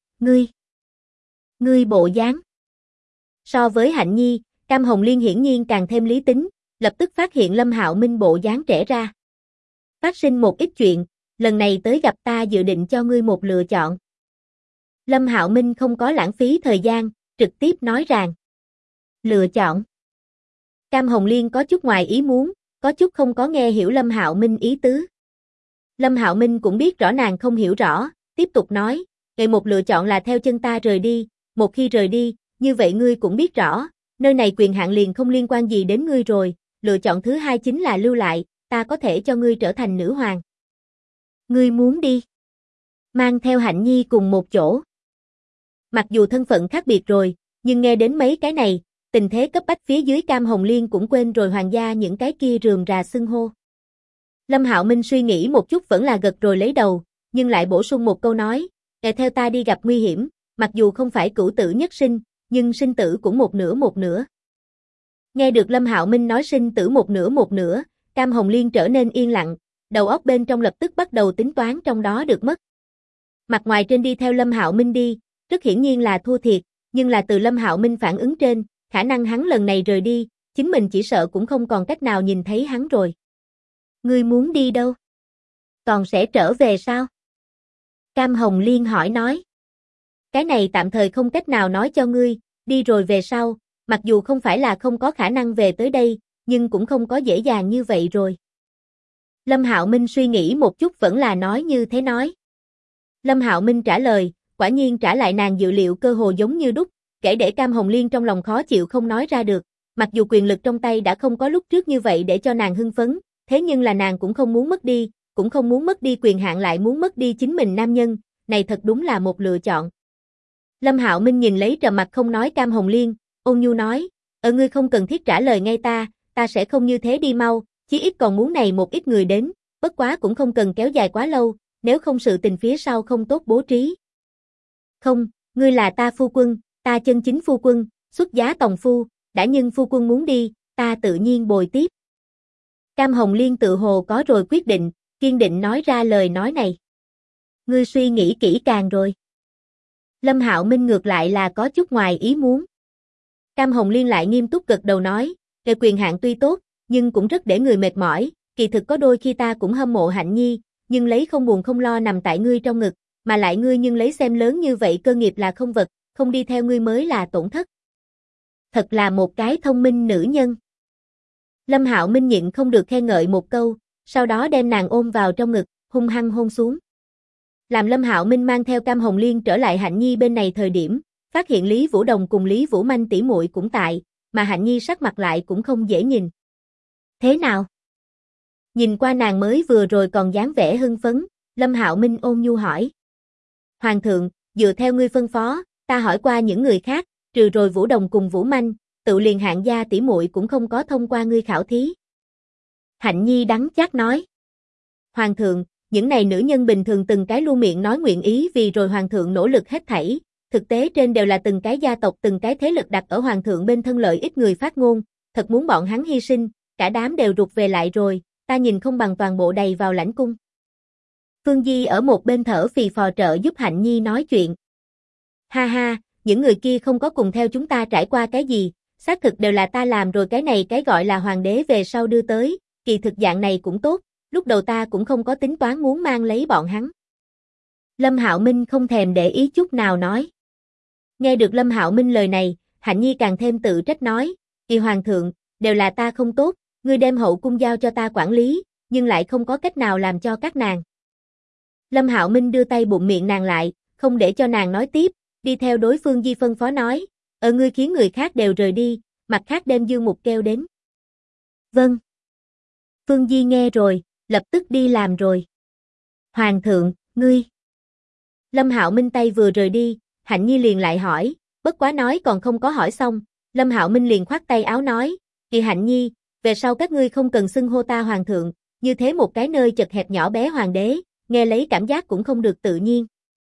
ngươi bộ dáng. So với Hạnh Nhi, Cam Hồng Liên hiển nhiên càng thêm lý tính, lập tức phát hiện Lâm Hạo Minh bộ dáng trẻ ra. Phát sinh một ít chuyện, lần này tới gặp ta dự định cho ngươi một lựa chọn. Lâm Hạo Minh không có lãng phí thời gian, trực tiếp nói rằng. Lựa chọn. Cam Hồng Liên có chút ngoài ý muốn, có chút không có nghe hiểu Lâm Hạo Minh ý tứ. Lâm Hạo Minh cũng biết rõ nàng không hiểu rõ, tiếp tục nói, ngày một lựa chọn là theo chân ta rời đi, một khi rời đi, như vậy ngươi cũng biết rõ, nơi này quyền hạn liền không liên quan gì đến ngươi rồi, lựa chọn thứ hai chính là lưu lại, ta có thể cho ngươi trở thành nữ hoàng. Ngươi muốn đi? Mang theo Hạnh Nhi cùng một chỗ. Mặc dù thân phận khác biệt rồi, nhưng nghe đến mấy cái này, tình thế cấp bách phía dưới Cam Hồng Liên cũng quên rồi hoàng gia những cái kia rườm rà xưng hô. Lâm Hạo Minh suy nghĩ một chút vẫn là gật rồi lấy đầu, nhưng lại bổ sung một câu nói, theo ta đi gặp nguy hiểm, mặc dù không phải cửu tử nhất sinh, nhưng sinh tử cũng một nửa. Nghe được Lâm Hạo Minh nói sinh tử một nửa, Cam Hồng Liên trở nên yên lặng, đầu óc bên trong lập tức bắt đầu tính toán trong đó được mất. Mặt ngoài trên đi theo Lâm Hạo Minh đi, rất hiển nhiên là thua thiệt, nhưng là từ Lâm Hạo Minh phản ứng trên, khả năng hắn lần này rời đi, chính mình chỉ sợ cũng không còn cách nào nhìn thấy hắn rồi. Ngươi muốn đi đâu? Còn sẽ trở về sao? Cam Hồng Liên hỏi nói. Cái này tạm thời không cách nào nói cho ngươi, đi rồi về sau, mặc dù không phải là không có khả năng về tới đây, nhưng cũng không có dễ dàng như vậy rồi. Lâm Hạo Minh suy nghĩ một chút vẫn là nói như thế nói. Lâm Hạo Minh trả lời, quả nhiên trả lại nàng dự liệu cơ hồ giống như đúc, kể để Cam Hồng Liên trong lòng khó chịu không nói ra được, mặc dù quyền lực trong tay đã không có lúc trước như vậy để cho nàng hưng phấn, thế nhưng là nàng cũng không muốn mất đi, cũng không muốn mất đi quyền hạn lại muốn mất đi chính mình nam nhân, này thật đúng là một lựa chọn. Lâm Hạo Minh nhìn lấy trầm mặt không nói Cam Hồng Liên, ôn nhu nói, ngươi không cần thiết trả lời ngay ta sẽ không như thế đi mau, chí ít còn muốn này một ít người đến, bất quá cũng không cần kéo dài quá lâu, nếu không sự tình phía sau không tốt bố trí. Không, ngươi là ta phu quân, ta chân chính phu quân, xuất giá tòng phu, đã nhưng phu quân muốn đi, ta tự nhiên bồi tiếp. Cam Hồng Liên tự hồ có rồi quyết định, kiên định nói ra lời nói này. Ngươi suy nghĩ kỹ càng rồi. Lâm Hạo Minh ngược lại là có chút ngoài ý muốn. Cam Hồng Liên lại nghiêm túc gật đầu nói, Về quyền hạn tuy tốt, nhưng cũng rất để người mệt mỏi, kỳ thực có đôi khi ta cũng hâm mộ Hạnh Nhi, nhưng lấy không buồn không lo nằm tại ngươi trong ngực, mà lại ngươi nhưng lấy xem lớn như vậy cơ nghiệp là không vật, không đi theo ngươi mới là tổn thất. Thật là một cái thông minh nữ nhân. Lâm Hạo Minh nhịn không được khen ngợi một câu, sau đó đem nàng ôm vào trong ngực, hung hăng hôn xuống. Làm Lâm Hạo Minh mang theo Cam Hồng Liên trở lại Hạnh Nhi bên này thời điểm, phát hiện Lý Vũ Đồng cùng Lý Vũ Manh tỷ muội cũng tại, mà Hạnh Nhi sắc mặt lại cũng không dễ nhìn. Thế nào? Nhìn qua nàng mới vừa rồi còn dáng vẻ hưng phấn, Lâm Hạo Minh ôn nhu hỏi. Hoàng thượng, dựa theo ngươi phân phó, ta hỏi qua những người khác, trừ rồi Vũ Đồng cùng Vũ Manh, tự liền Hạng gia tỷ muội cũng không có thông qua ngươi khảo thí. Hạnh Nhi đắng chát nói. Hoàng thượng, những này nữ nhân bình thường từng cái luôn miệng nói nguyện ý vì rồi hoàng thượng nỗ lực hết thảy, thực tế trên đều là từng cái gia tộc từng cái thế lực đặt ở hoàng thượng bên thân lợi ích người phát ngôn, thật muốn bọn hắn hy sinh, cả đám đều rụt về lại rồi, ta nhìn không bằng toàn bộ đầy vào lãnh cung. Phương Di ở một bên thở phì phò trợ giúp Hạnh Nhi nói chuyện. Ha ha, những người kia không có cùng theo chúng ta trải qua cái gì, xác thực đều là ta làm rồi cái này cái gọi là hoàng đế về sau đưa tới, kỳ thực dạng này cũng tốt, lúc đầu ta cũng không có tính toán muốn mang lấy bọn hắn. Lâm Hạo Minh không thèm để ý chút nào nói. Nghe được Lâm Hạo Minh lời này, Hạnh Nhi càng thêm tự trách nói, kỳ hoàng thượng, đều là ta không tốt, ngươi đem hậu cung giao cho ta quản lý, nhưng lại không có cách nào làm cho các nàng. Lâm Hạo Minh đưa tay bụng miệng nàng lại, không để cho nàng nói tiếp, đi theo đối phương Di phân phó nói, ngươi khiến người khác đều rời đi, mặt khác đem Dương Mục kêu đến. Vâng. Phương Di nghe rồi, lập tức đi làm rồi. Hoàng thượng, ngươi. Lâm Hạo Minh tay vừa rời đi, Hạnh Nhi liền lại hỏi, bất quá nói còn không có hỏi xong, Lâm Hạo Minh liền khoát tay áo nói, kỳ Hạnh Nhi, về sau các ngươi không cần xưng hô ta hoàng thượng, như thế một cái nơi chật hẹp nhỏ bé hoàng đế, nghe lấy cảm giác cũng không được tự nhiên.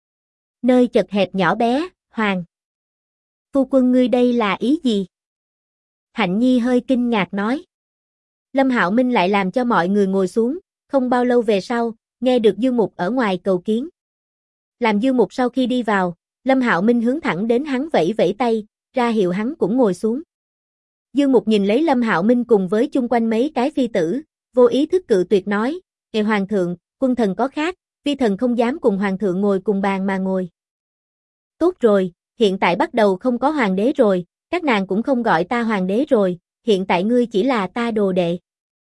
Nơi chật hẹp nhỏ bé, hoàng. Phu quân ngươi đây là ý gì? Hạnh Nhi hơi kinh ngạc nói. Lâm Hạo Minh lại làm cho mọi người ngồi xuống, không bao lâu về sau, nghe được Dương Mục ở ngoài cầu kiến. Làm Dương Mục sau khi đi vào, Lâm Hạo Minh hướng thẳng đến hắn vẫy vẫy tay, ra hiệu hắn cũng ngồi xuống. Dương Mục nhìn lấy Lâm Hạo Minh cùng với chung quanh mấy cái phi tử, vô ý thức cự tuyệt nói, "Kệ hoàng thượng, quân thần có khác, phi thần không dám cùng hoàng thượng ngồi cùng bàn mà ngồi." Tốt rồi, hiện tại bắt đầu không có hoàng đế rồi, các nàng cũng không gọi ta hoàng đế rồi, hiện tại ngươi chỉ là ta đồ đệ.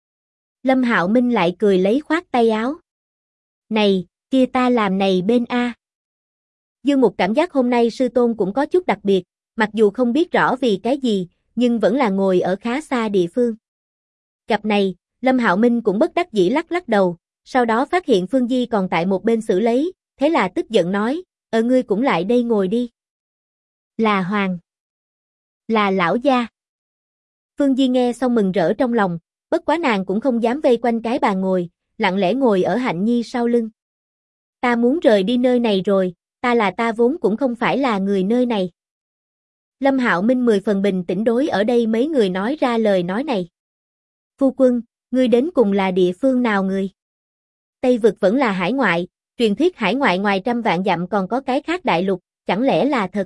Lâm Hạo Minh lại cười lấy khoát tay áo. Này, kia ta làm này bên A. Dương Mục cảm giác hôm nay sư tôn cũng có chút đặc biệt, mặc dù không biết rõ vì cái gì, nhưng vẫn là ngồi ở khá xa địa phương. Gặp này, Lâm Hạo Minh cũng bất đắc dĩ lắc lắc đầu, sau đó phát hiện Phương Di còn tại một bên xử lấy, thế là tức giận nói, ngươi cũng lại đây ngồi đi. Là hoàng. Là lão gia. Phương Di nghe xong mừng rỡ trong lòng, bất quá nàng cũng không dám vây quanh cái bàn ngồi, lặng lẽ ngồi ở Hạnh Nhi sau lưng. Ta muốn rời đi nơi này rồi, ta vốn cũng không phải là người nơi này. Lâm Hạo Minh 10 phần bình tĩnh đối ở đây mấy người nói ra lời nói này. Phu quân, ngươi đến cùng là địa phương nào người? Tây vực vẫn là hải ngoại, truyền thuyết hải ngoại ngoài trăm vạn dặm còn có cái khác đại lục, chẳng lẽ là thật?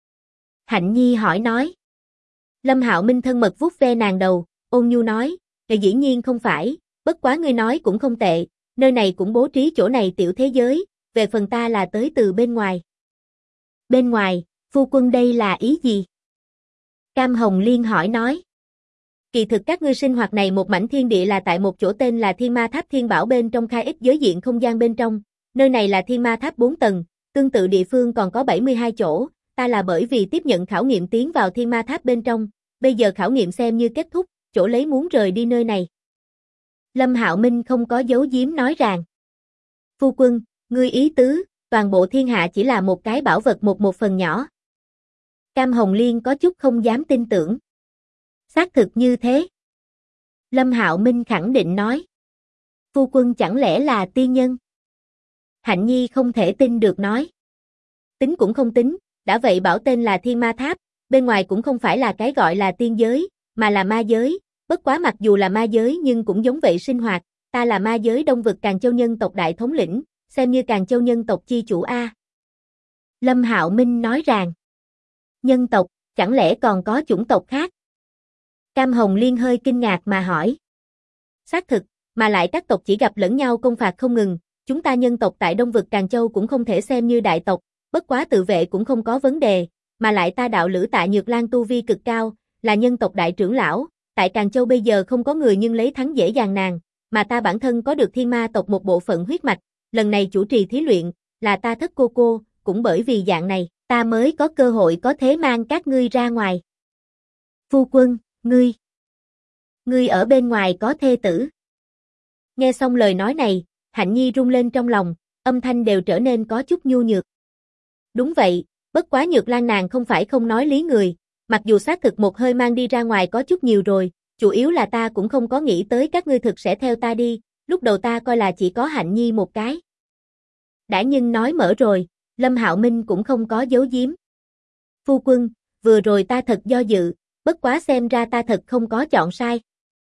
Hạnh Nhi hỏi nói. Lâm Hạo Minh thân mật vuốt ve nàng đầu, ôn nhu nói, dĩ nhiên không phải, bất quá ngươi nói cũng không tệ, nơi này cũng bố trí chỗ này tiểu thế giới, về phần ta là tới từ bên ngoài. Bên ngoài, phu quân đây là ý gì? Cam Hồng Liên hỏi nói. Kỳ thực các ngươi sinh hoạt này một mảnh thiên địa là tại một chỗ tên là Thiên Ma Tháp Thiên Bảo bên trong khai ích giới diện không gian bên trong, nơi này là Thiên Ma Tháp 4 tầng, tương tự địa phương còn có 72 chỗ, ta là bởi vì tiếp nhận khảo nghiệm tiến vào Thiên Ma Tháp bên trong, bây giờ khảo nghiệm xem như kết thúc, chỗ lấy muốn rời đi nơi này. Lâm Hạo Minh không có giấu giếm nói rằng. Phu quân, ngươi ý tứ, toàn bộ thiên hạ chỉ là một cái bảo vật một phần nhỏ. Cam Hồng Liên có chút không dám tin tưởng. Xác thực như thế. Lâm Hạo Minh khẳng định nói. Phu quân chẳng lẽ là tiên nhân? Hạnh Nhi không thể tin được nói. Tính cũng không tính, đã vậy bảo tên là Thiên Ma Tháp, bên ngoài cũng không phải là cái gọi là tiên giới, mà là ma giới, bất quá mặc dù là ma giới nhưng cũng giống vậy sinh hoạt, ta là ma giới Đông vực Càn Châu nhân tộc đại thống lĩnh, xem như Càn Châu nhân tộc chi chủ A. Lâm Hạo Minh nói rằng, nhân tộc, chẳng lẽ còn có chủng tộc khác? Cam Hồng Liên hơi kinh ngạc mà hỏi. Xác thực, mà lại các tộc chỉ gặp lẫn nhau công phạt không ngừng, chúng ta nhân tộc tại Đông vực Càn Châu cũng không thể xem như đại tộc, bất quá tự vệ cũng không có vấn đề, mà lại ta đạo lữ Tạ Nhược Lan tu vi cực cao, là nhân tộc đại trưởng lão, tại Càn Châu bây giờ không có người nhưng lấy thắng dễ dàng nàng, mà ta bản thân có được thiên ma tộc một bộ phận huyết mạch, lần này chủ trì thí luyện, là ta thất cô, cũng bởi vì dạng này, ta mới có cơ hội có thế mang các ngươi ra ngoài. Phu quân, ngươi ở bên ngoài có thê tử. Nghe xong lời nói này, Hạnh Nhi rung lên trong lòng, âm thanh đều trở nên có chút nhu nhược. Đúng vậy, bất quá Nhược Lan nàng không phải không nói lý người, mặc dù xác thực một hơi mang đi ra ngoài có chút nhiều rồi, chủ yếu là ta cũng không có nghĩ tới các ngươi thực sẽ theo ta đi, lúc đầu ta coi là chỉ có Hạnh Nhi một cái. Đã nhưng nói mở rồi, Lâm Hạo Minh cũng không có giấu giếm. Phu quân, vừa rồi ta thật do dự, bất quá xem ra ta thật không có chọn sai.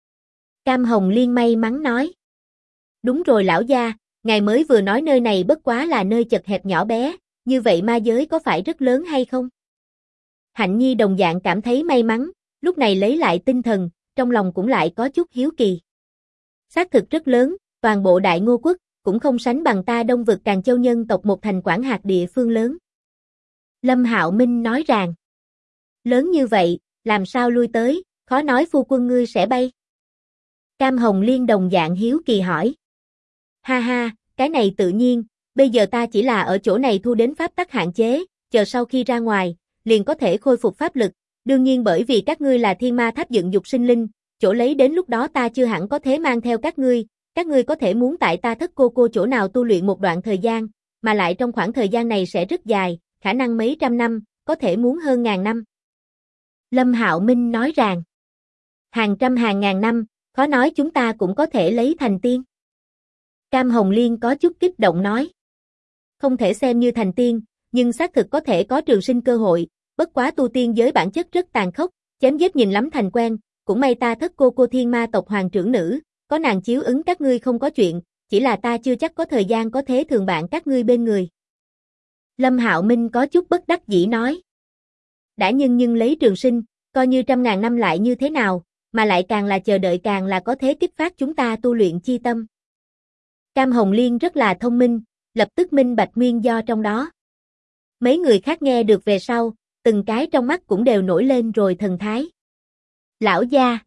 Cam Hồng Liên may mắn nói. Đúng rồi lão gia, ngài mới vừa nói nơi này bất quá là nơi chật hẹp nhỏ bé, như vậy ma giới có phải rất lớn hay không? Hạnh Nhi đồng dạng cảm thấy may mắn, lúc này lấy lại tinh thần, trong lòng cũng lại có chút hiếu kỳ. Xác thực rất lớn, toàn bộ Đại Ngô Quốc, cũng không sánh bằng ta Đông vực Càn Châu nhân tộc một thành quản hạt địa phương lớn. Lâm Hạo Minh nói rằng, lớn như vậy, làm sao lui tới, khó nói phu quân ngươi sẽ bay. Cam Hồng Liên đồng dạng hiếu kỳ hỏi. Ha ha, cái này tự nhiên, bây giờ ta chỉ là ở chỗ này thu đến pháp tắc hạn chế, chờ sau khi ra ngoài, liền có thể khôi phục pháp lực, đương nhiên bởi vì các ngươi là thiên ma tháp dựng dục sinh linh, chỗ lấy đến lúc đó ta chưa hẳn có thể mang theo các ngươi có thể muốn tại ta thất cô chỗ nào tu luyện một đoạn thời gian, mà lại trong khoảng thời gian này sẽ rất dài, khả năng mấy trăm năm, có thể muốn hơn ngàn năm. Lâm Hạo Minh nói rằng, hàng trăm hàng ngàn năm, khó nói chúng ta cũng có thể lấy thành tiên. Cam Hồng Liên có chút kích động nói, không thể xem như thành tiên, nhưng xác thực có thể có trường sinh cơ hội, bất quá tu tiên giới bản chất rất tàn khốc, chém giết nhìn lắm thành quen, cũng may ta thất cô thiên ma tộc hoàng trưởng nữ, có nàng chiếu ứng các ngươi không có chuyện, chỉ là ta chưa chắc có thời gian có thế thường bạn các ngươi bên người. Lâm Hạo Minh có chút bất đắc dĩ nói, đã nhưng lấy trường sinh, coi như trăm ngàn năm lại như thế nào, mà lại càng là chờ đợi càng là có thế kích phát chúng ta tu luyện chi tâm. Cam Hồng Liên rất là thông minh, lập tức minh bạch nguyên do trong đó. Mấy người khác nghe được về sau, từng cái trong mắt cũng đều nổi lên rồi thần thái. Lão gia,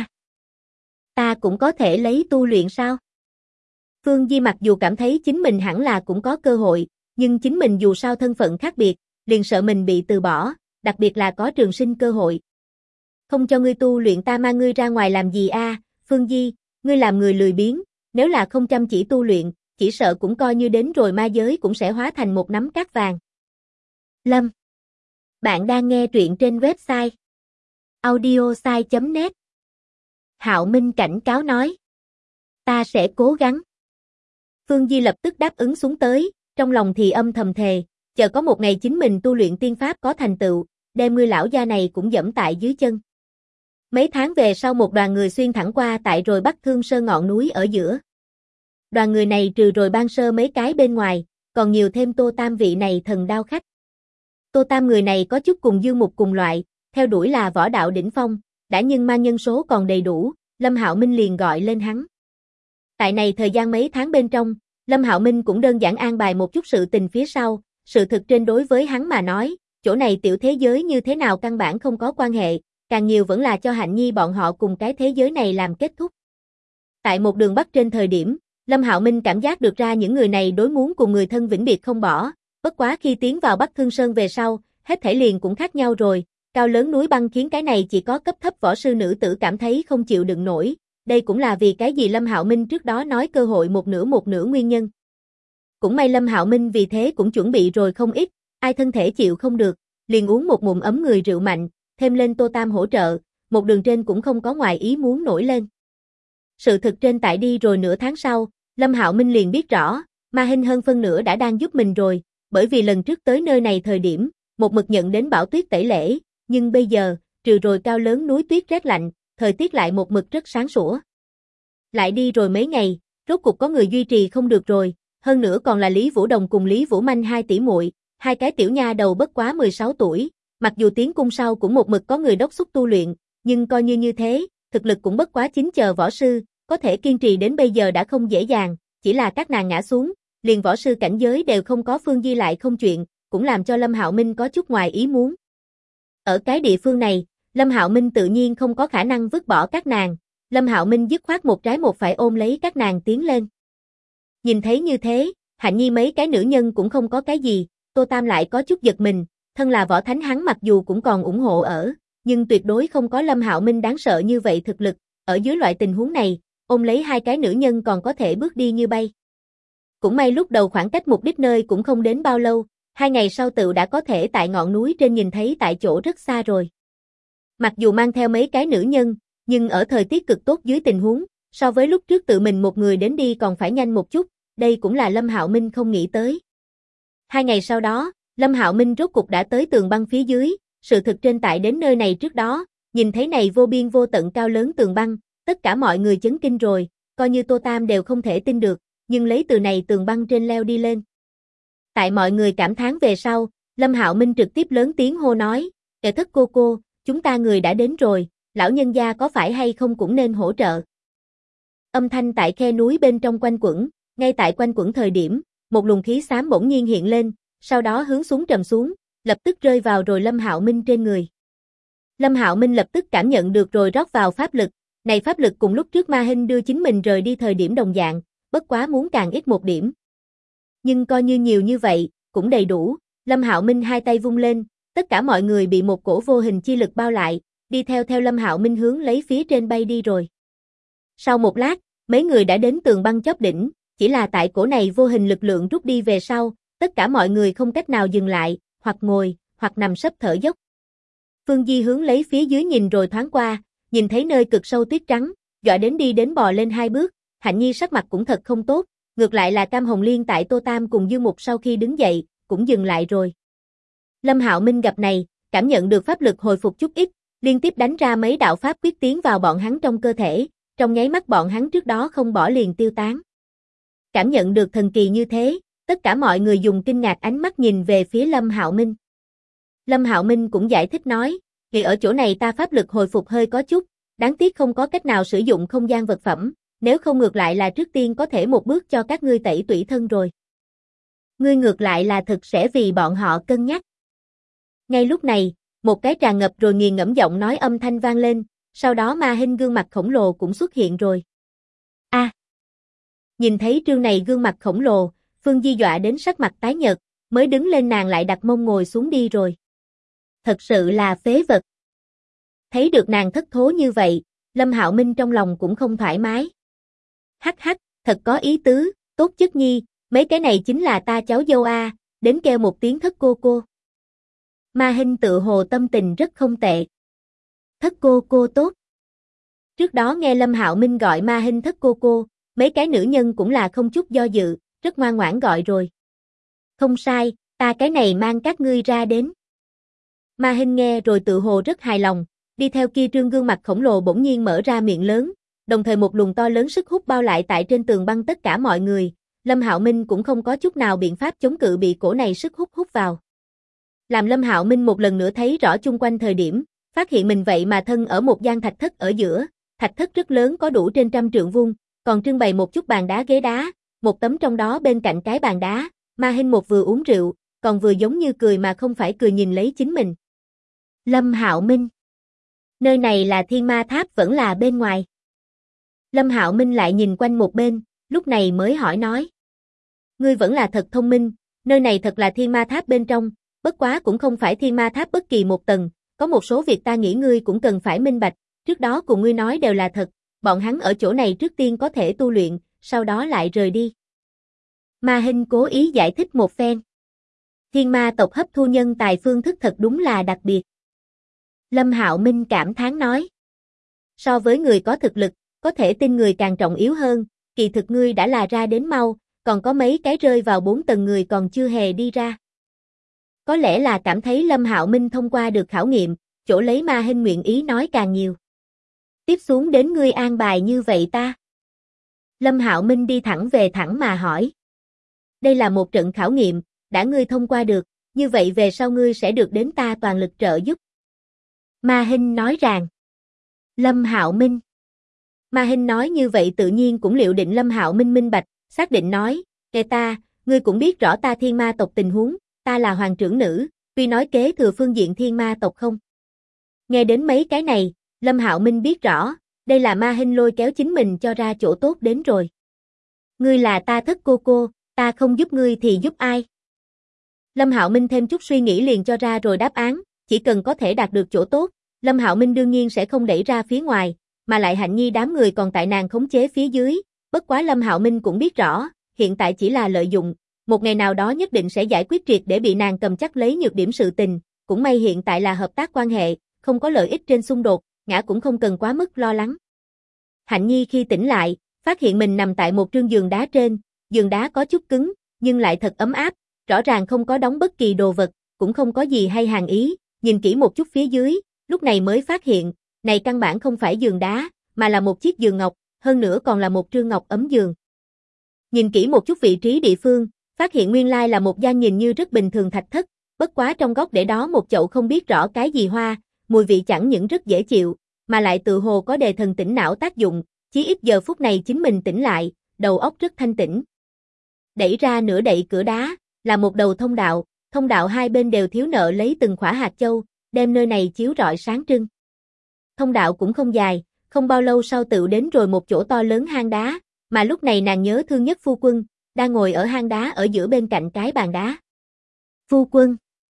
ta cũng có thể lấy tu luyện sao? Phương Di mặc dù cảm thấy chính mình hẳn là cũng có cơ hội, nhưng chính mình dù sao thân phận khác biệt, liền sợ mình bị từ bỏ, đặc biệt là có trường sinh cơ hội. Không cho ngươi tu luyện ta mang ngươi ra ngoài làm gì a? Phương Di, ngươi làm người lười biếng, nếu là không chăm chỉ tu luyện, chỉ sợ cũng coi như đến rồi ma giới cũng sẽ hóa thành một nắm cát vàng. Lâm, bạn đang nghe truyện trên website audiosai.net. Hạo Minh cảnh cáo nói, ta sẽ cố gắng. Phương Di lập tức đáp ứng xuống tới, trong lòng thì âm thầm thề, chờ có một ngày chính mình tu luyện tiên pháp có thành tựu, đem ngươi lão gia này cũng dẫm tại dưới chân. Mấy tháng về sau một đoàn người xuyên thẳng qua tại rồi Bắc Thương Sơn ngọn núi ở giữa. Đoàn người này trừ rồi Ban Sơ mấy cái bên ngoài, còn nhiều thêm Tô Tam vị này thần đao khách. Tô Tam người này có chút cùng Dương Mục cùng loại, theo đuổi là võ đạo đỉnh phong, đã nhưng mang nhân số còn đầy đủ, Lâm Hạo Minh liền gọi lên hắn. Tại này thời gian mấy tháng bên trong, Lâm Hạo Minh cũng đơn giản an bài một chút sự tình phía sau, sự thực trên đối với hắn mà nói, chỗ này tiểu thế giới như thế nào căn bản không có quan hệ, càng nhiều vẫn là cho Hạnh Nhi bọn họ cùng cái thế giới này làm kết thúc. Tại một đường bắc trên thời điểm, Lâm Hạo Minh cảm giác được ra những người này đối muốn cùng người thân vĩnh biệt không bỏ, bất quá khi tiến vào Bắc Thương Sơn về sau, hết thảy liền cũng khác nhau rồi, cao lớn núi băng khiến cái này chỉ có cấp thấp võ sư nữ tử cảm thấy không chịu đựng nổi, đây cũng là vì cái gì Lâm Hạo Minh trước đó nói cơ hội một nửa nguyên nhân. Cũng may Lâm Hạo Minh vì thế cũng chuẩn bị rồi không ít, ai thân thể chịu không được, liền uống một ngụm ấm người rượu mạnh, thêm lên Tô Tam hỗ trợ, một đường trên cũng không có ngoài ý muốn nổi lên. Sự thực trên tại đi rồi nửa tháng sau, Lâm Hạo Minh liền biết rõ, Ma Hinh hơn phân nửa đã đang giúp mình rồi, bởi vì lần trước tới nơi này thời điểm, một mực nhận đến bão tuyết tẩy lễ, nhưng bây giờ, trừ rồi cao lớn núi tuyết rét lạnh, thời tiết lại một mực rất sáng sủa. Lại đi rồi mấy ngày, rốt cuộc có người duy trì không được rồi, hơn nữa còn là Lý Vũ Đồng cùng Lý Vũ Manh hai tỷ muội, hai cái tiểu nha đầu bất quá 16 tuổi, mặc dù tiến cung sau cũng một mực có người đốc thúc tu luyện, nhưng coi như thế, thực lực cũng bất quá chính chờ võ sư, có thể kiên trì đến bây giờ đã không dễ dàng, chỉ là các nàng ngã xuống, liền võ sư cảnh giới đều không có Phương Di lại không chuyện, cũng làm cho Lâm Hạo Minh có chút ngoài ý muốn. Ở cái địa phương này, Lâm Hạo Minh tự nhiên không có khả năng vứt bỏ các nàng, Lâm Hạo Minh dứt khoát một trái một phải ôm lấy các nàng tiến lên. Nhìn thấy như thế, Hạnh Nhi mấy cái nữ nhân cũng không có cái gì, Tô Tam lại có chút giật mình, thân là võ thánh hắn mặc dù cũng còn ủng hộ ở, nhưng tuyệt đối không có Lâm Hạo Minh đáng sợ như vậy thực lực, ở dưới loại tình huống này, ôm lấy hai cái nữ nhân còn có thể bước đi như bay. Cũng may lúc đầu khoảng cách mục đích nơi cũng không đến bao lâu, 2 ngày sau tự đã có thể tại ngọn núi trên nhìn thấy tại chỗ rất xa rồi. Mặc dù mang theo mấy cái nữ nhân, nhưng ở thời tiết cực tốt dưới tình huống, so với lúc trước tự mình một người đến đi còn phải nhanh một chút, đây cũng là Lâm Hạo Minh không nghĩ tới. 2 ngày sau đó, Lâm Hạo Minh rốt cục đã tới tường băng phía dưới, sự thực trên tại đến nơi này trước đó, nhìn thấy này vô biên vô tận cao lớn tường băng, tất cả mọi người chấn kinh rồi, coi như Tô Tam đều không thể tin được, nhưng lấy từ này tường băng trên leo đi lên. Tại mọi người cảm thán về sau, Lâm Hạo Minh trực tiếp lớn tiếng hô nói, "Đệ thất cô, chúng ta người đã đến rồi, lão nhân gia có phải hay không cũng nên hỗ trợ." Âm thanh tại khe núi bên trong quanh quẩn, ngay tại quanh quẩn thời điểm, một luồng khí xám bỗng nhiên hiện lên, sau đó hướng xuống trầm xuống, lập tức rơi vào rồi Lâm Hạo Minh trên người. Lâm Hạo Minh lập tức cảm nhận được rồi rót vào pháp lực, này pháp lực cùng lúc trước Ma Hinh đưa chính mình rời đi thời điểm đồng dạng, bất quá muốn càng ít một điểm. Nhưng coi như nhiều như vậy, cũng đầy đủ, Lâm Hạo Minh hai tay vung lên, tất cả mọi người bị một cổ vô hình chi lực bao lại, đi theo Lâm Hạo Minh hướng lấy phía trên bay đi rồi. Sau một lát, mấy người đã đến tường băng chóp đỉnh, chỉ là tại cổ này vô hình lực lượng rút đi về sau, tất cả mọi người không cách nào dừng lại, hoặc ngồi, hoặc nằm sấp thở dốc. Phương Di hướng lấy phía dưới nhìn rồi thoáng qua, nhìn thấy nơi cực sâu tuyết trắng, dọa đến đi đến bò lên 2 bước, Hạnh Nhi sắc mặt cũng thật không tốt, ngược lại là Cam Hồng Liên tại Tô Tam cùng Dương Mục sau khi đứng dậy, cũng dừng lại rồi. Lâm Hạo Minh gặp này, cảm nhận được pháp lực hồi phục chút ít, liên tiếp đánh ra mấy đạo pháp quyết tiến vào bọn hắn trong cơ thể, trong nháy mắt bọn hắn trước đó không bỏ liền tiêu tán. Cảm nhận được thần kỳ như thế, tất cả mọi người dùng kinh ngạc ánh mắt nhìn về phía Lâm Hạo Minh. Lâm Hạo Minh cũng giải thích nói, vì ở chỗ này ta pháp lực hồi phục hơi có chút, đáng tiếc không có cách nào sử dụng không gian vật phẩm, nếu không ngược lại là trước tiên có thể một bước cho các ngươi tẩy tủy thân rồi. Ngươi ngược lại là thực sẽ vì bọn họ cân nhắc. Ngay lúc này, một cái tràn ngập rồi nghiền ngẫm giọng nói âm thanh vang lên, sau đó Ma Hinh gương mặt khổng lồ cũng xuất hiện rồi. A! Nhìn thấy trương này gương mặt khổng lồ, Phương Di dọa đến sắc mặt tái nhợt, mới đứng lên nàng lại đặt mông ngồi xuống đi rồi. Thật sự là phế vật. Thấy được nàng thất thố như vậy, Lâm Hạo Minh trong lòng cũng không thoải mái. Hắc hắc, thật có ý tứ, tốt chất nhi, mấy cái này chính là ta cháu dâu a, đến kêu một tiếng thất cô. Ma Hinh tự hồ tâm tình rất không tệ. Thất cô tốt. Trước đó nghe Lâm Hạo Minh gọi Ma Hinh thất cô, mấy cái nữ nhân cũng là không chút do dự, rất ngoan ngoãn gọi rồi. Không sai, ta cái này mang các ngươi ra đến. Ma Hinh nghe rồi tự hồ rất hài lòng, đi theo kia trương gương mặt khổng lồ bỗng nhiên mở ra miệng lớn, đồng thời một luồng to lớn sức hút bao lại tại trên tường băng tất cả mọi người, Lâm Hạo Minh cũng không có chút nào biện pháp chống cự bị cổ này sức hút vào. Làm Lâm Hạo Minh một lần nữa thấy rõ chung quanh thời điểm, phát hiện mình vậy mà thân ở một gian thạch thất ở giữa, thạch thất rất lớn có đủ trên 100 trượng vuông, còn trưng bày một chút bàn đá ghế đá, một tấm trong đó bên cạnh cái bàn đá, Ma Hinh một vừa uống rượu, còn vừa giống như cười mà không phải cười nhìn lấy chính mình. Lâm Hạo Minh, nơi này là Thiên Ma Tháp vẫn là bên ngoài? Lâm Hạo Minh lại nhìn quanh một bên, lúc này mới hỏi nói. Ngươi vẫn là thật thông minh, nơi này thật là Thiên Ma Tháp bên trong, bất quá cũng không phải Thiên Ma Tháp bất kỳ một tầng, có một số việc ta nghĩ ngươi cũng cần phải minh bạch, trước đó cùng ngươi nói đều là thật, bọn hắn ở chỗ này trước tiên có thể tu luyện, sau đó lại rời đi. Ma Hinh cố ý giải thích một phen. Thiên ma tộc hấp thu nhân tài phương thức thật đúng là đặc biệt. Lâm Hạo Minh cảm thán nói. So với người có thực lực, có thể tin người càng trọng yếu hơn, kỳ thực ngươi đã là ra đến mau, còn có mấy cái rơi vào 4 tầng người còn chưa hề đi ra. Có lẽ là cảm thấy Lâm Hạo Minh thông qua được khảo nghiệm, chỗ lấy Ma Hinh nguyện ý nói càng nhiều. Tiếp xuống đến ngươi an bài như vậy ta. Lâm Hạo Minh đi thẳng về thẳng mà hỏi. Đây là một trận khảo nghiệm, đã ngươi thông qua được, như vậy về sau ngươi sẽ được đến ta toàn lực trợ giúp. Ma Hinh nói rằng. Lâm Hạo Minh. Ma Hinh nói như vậy tự nhiên cũng liệu định Lâm Hạo Minh minh bạch, xác định nói, "Kể ta, ngươi cũng biết rõ ta thiên ma tộc tình huống, ta là hoàng trưởng nữ, tuy nói kế thừa phương diện thiên ma tộc không." Nghe đến mấy cái này, Lâm Hạo Minh biết rõ, đây là Ma Hinh lôi kéo chính mình cho ra chỗ tốt đến rồi. Ngươi là ta thất cô, ta không giúp ngươi thì giúp ai? Lâm Hạo Minh thêm chút suy nghĩ liền cho ra rồi đáp án, chỉ cần có thể đạt được chỗ tốt, Lâm Hạo Minh đương nhiên sẽ không đẩy ra phía ngoài, mà lại Hạnh Nhi đám người còn tại nàng khống chế phía dưới, bất quá Lâm Hạo Minh cũng biết rõ, hiện tại chỉ là lợi dụng, một ngày nào đó nhất định sẽ giải quyết triệt để bị nàng cầm chắc lấy nhược điểm sự tình, cũng may hiện tại là hợp tác quan hệ, không có lợi ích trên xung đột, ngã cũng không cần quá mức lo lắng. Hạnh Nhi khi tỉnh lại, phát hiện mình nằm tại một trương giường đá trên, giường đá có chút cứng, nhưng lại thật ấm áp, rõ ràng không có đóng bất kỳ đồ vật, cũng không có gì hay hàng ý, nhìn kỹ một chút phía dưới, lúc này mới phát hiện, này căn bản không phải giường đá, mà là một chiếc giường ngọc, hơn nữa còn là một trương ngọc ấm giường. Nhìn kỹ một chút vị trí địa phương, phát hiện nguyên lai là một gian nhìn như rất bình thường thạch thất, bất quá trong góc để đó một chậu không biết rõ cái gì hoa, mùi vị chẳng những rất dễ chịu, mà lại tự hồ có đề thần tỉnh não tác dụng, chí ít giờ phút này chính mình tỉnh lại, đầu óc rất thanh tĩnh. Đẩy ra nửa đậy cửa đá, là một đầu thông đạo hai bên đều thiếu nợ lấy từng khỏa hạt châu, đem nơi này chiếu rọi sáng trưng. Thông đạo cũng không dài, không bao lâu sau tựu đến rồi một chỗ to lớn hang đá, mà lúc này nàng nhớ thương nhất phu quân, đang ngồi ở hang đá ở giữa bên cạnh cái bàn đá. Phu quân.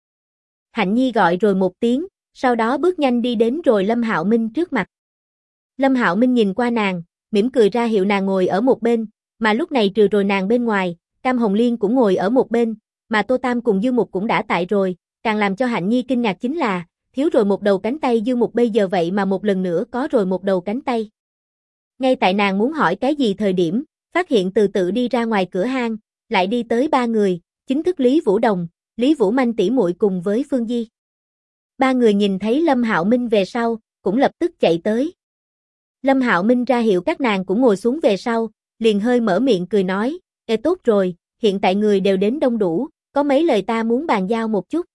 Hạnh Nhi gọi rồi một tiếng, sau đó bước nhanh đi đến rồi Lâm Hạo Minh trước mặt. Lâm Hạo Minh nhìn qua nàng, mỉm cười ra hiệu nàng ngồi ở một bên, mà lúc này trừ rồi nàng bên ngoài, Cam Hồng Liên cũng ngồi ở một bên, mà Tô Tam cùng Dương Mục cũng đã tại rồi, càng làm cho Hạnh Nhi kinh ngạc chính là, thiếu rồi một đầu cánh tay Dương Mục bây giờ vậy mà một lần nữa có rồi một đầu cánh tay. Ngay tại nàng muốn hỏi cái gì thời điểm, phát hiện từ tự đi ra ngoài cửa hang, lại đi tới ba người, chính thức Lý Vũ Đồng, Lý Vũ Manh tỷ muội cùng với Phương Di. Ba người nhìn thấy Lâm Hạo Minh về sau, cũng lập tức chạy tới. Lâm Hạo Minh ra hiệu các nàng cũng ngồi xuống về sau, liền hơi mở miệng cười nói, tốt rồi, hiện tại người đều đến đông đủ, có mấy lời ta muốn bàn giao một chút.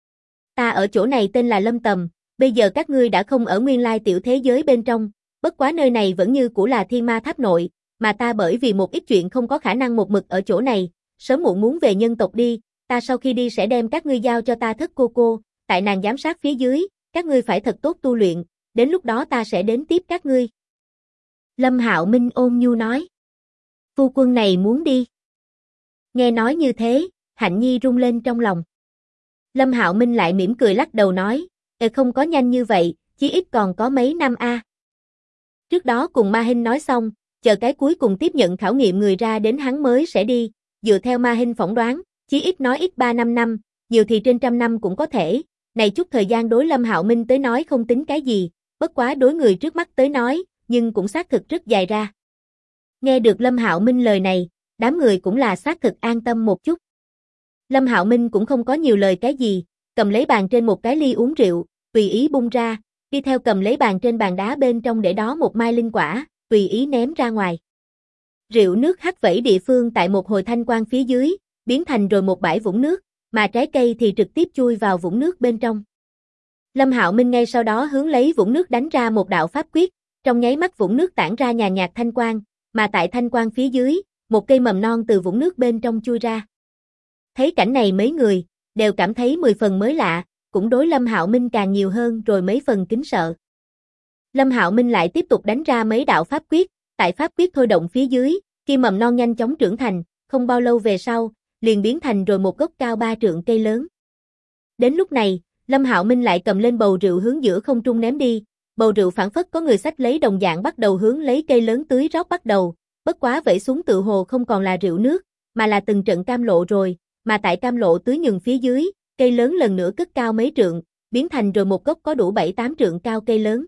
Ta ở chỗ này tên là Lâm Tầm, bây giờ các ngươi đã không ở nguyên lai tiểu thế giới bên trong, bất quá nơi này vẫn như cũ là Thiên Ma Tháp nội, mà ta bởi vì một ít chuyện không có khả năng một mực ở chỗ này, sớm muộn muốn về nhân tộc đi, ta sau khi đi sẽ đem các ngươi giao cho ta thất cô, tại nàng giám sát phía dưới, các ngươi phải thật tốt tu luyện, đến lúc đó ta sẽ đến tiếp các ngươi. Lâm Hạo Minh ôn nhu nói. Phu quân này muốn đi. Nghe nói như thế, Hạnh Nhi rung lên trong lòng. Lâm Hạo Minh lại mỉm cười lắc đầu nói, không có nhanh như vậy, chí ít còn có mấy năm a. Trước đó cùng Ma Hinh nói xong, chờ cái cuối cùng tiếp nhận khảo nghiệm người ra đến hắn mới sẽ đi, dựa theo Ma Hinh phỏng đoán, chí ít nói ít 3-5 năm, nhiều thì trên trăm năm cũng có thể, này chút thời gian đối Lâm Hạo Minh tới nói không tính cái gì, bất quá đối người trước mắt tới nói, nhưng cũng xác thực rất dài ra. Nghe được Lâm Hạo Minh lời này, đám người cũng là xác thực an tâm một chút. Lâm Hạo Minh cũng không có nhiều lời cái gì, cầm lấy bàn trên một cái ly uống rượu, tùy ý bung ra, đi theo cầm lấy bàn trên bàn đá bên trong để đó một mai linh quả, tùy ý ném ra ngoài. Rượu nước hắt vẩy địa phương tại một hồi thanh quang phía dưới, biến thành rồi một bãi vũng nước, mà trái cây thì trực tiếp chui vào vũng nước bên trong. Lâm Hạo Minh ngay sau đó hướng lấy vũng nước đánh ra một đạo pháp quyết, trong nháy mắt vũng nước tản ra nhàn nhạt thanh quang, mà tại thanh quang phía dưới, một cây mầm non từ vũng nước bên trong chui ra. Thấy cảnh này mấy người đều cảm thấy 10 phần mới lạ, cũng đối Lâm Hạo Minh càng nhiều hơn rồi mấy phần kính sợ. Lâm Hạo Minh lại tiếp tục đánh ra mấy đạo pháp quyết, tại pháp quyết thôi động phía dưới, kim mầm non nhanh chóng trưởng thành, không bao lâu về sau, liền biến thành rồi một gốc cao 3 trượng cây lớn. Đến lúc này, Lâm Hạo Minh lại cầm lên bầu rượu hướng giữa không trung ném đi, bầu rượu phảng phất có người xách lấy đồng dạng bắt đầu hướng lấy cây lớn tưới rót bắt đầu, bất quá vẩy xuống tự hồ không còn là rượu nước, mà là từng trận cam lộ rồi, mà tại cam lộ tưới nhường phía dưới, cây lớn lần nữa cất cao mấy trượng, biến thành rồi một gốc có đủ 7-8 trượng cao cây lớn.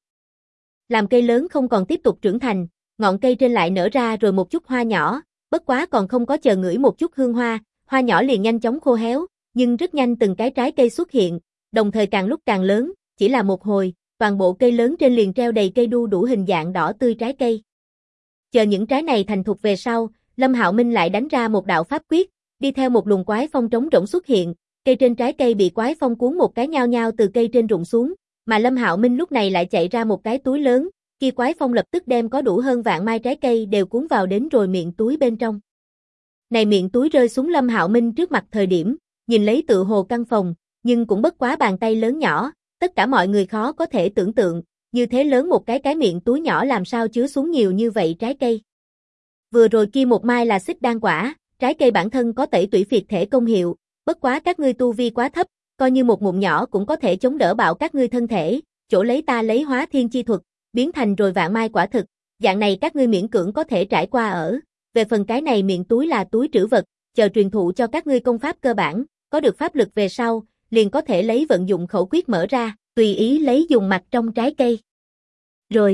Làm cây lớn không còn tiếp tục trưởng thành, ngọn cây trên lại nở ra rồi một chút hoa nhỏ, bất quá còn không có chờ ngửi một chút hương hoa, hoa nhỏ liền nhanh chóng khô héo, nhưng rất nhanh từng cái trái cây xuất hiện, đồng thời càng lúc càng lớn, chỉ là một hồi, toàn bộ cây lớn trên liền treo đầy cây đu đủ hình dạng đỏ tươi trái cây. Chờ những trái này thành thục về sau, Lâm Hạo Minh lại đánh ra một đạo pháp quyết, đi theo một luồng quái phong trống rỗng xuất hiện, cây trên trái cây bị quái phong cuốn một cái nhao nhao từ cây trên rụng xuống, mà Lâm Hạo Minh lúc này lại chạy ra một cái túi lớn, kia quái phong lập tức đem có đủ hơn vạn mai trái cây đều cuốn vào đến rồi miệng túi bên trong. Này miệng túi rơi xuống Lâm Hạo Minh trước mặt thời điểm, nhìn lấy tự hồ căn phòng, nhưng cũng bất quá bàn tay lớn nhỏ, tất cả mọi người khó có thể tưởng tượng, như thế lớn một cái miệng túi nhỏ làm sao chứa xuống nhiều như vậy trái cây. Vừa rồi kia một mai là xích đan quả, trái cây bản thân có tẩy tủy phiệt thể công hiệu, bất quá các ngươi tu vi quá thấp, coi như một ngụm nhỏ cũng có thể chống đỡ bạo các ngươi thân thể, chỗ lấy ta lấy hóa thiên chi thuật, biến thành rồi vạn mai quả thực, dạng này các ngươi miễn cưỡng có thể trải qua ở. Về phần cái này miệng túi là túi trữ vật, chờ truyền thụ cho các ngươi công pháp cơ bản, có được pháp lực về sau, liền có thể lấy vận dụng khẩu quyết mở ra, tùy ý lấy dùng mặt trong trái cây. Rồi.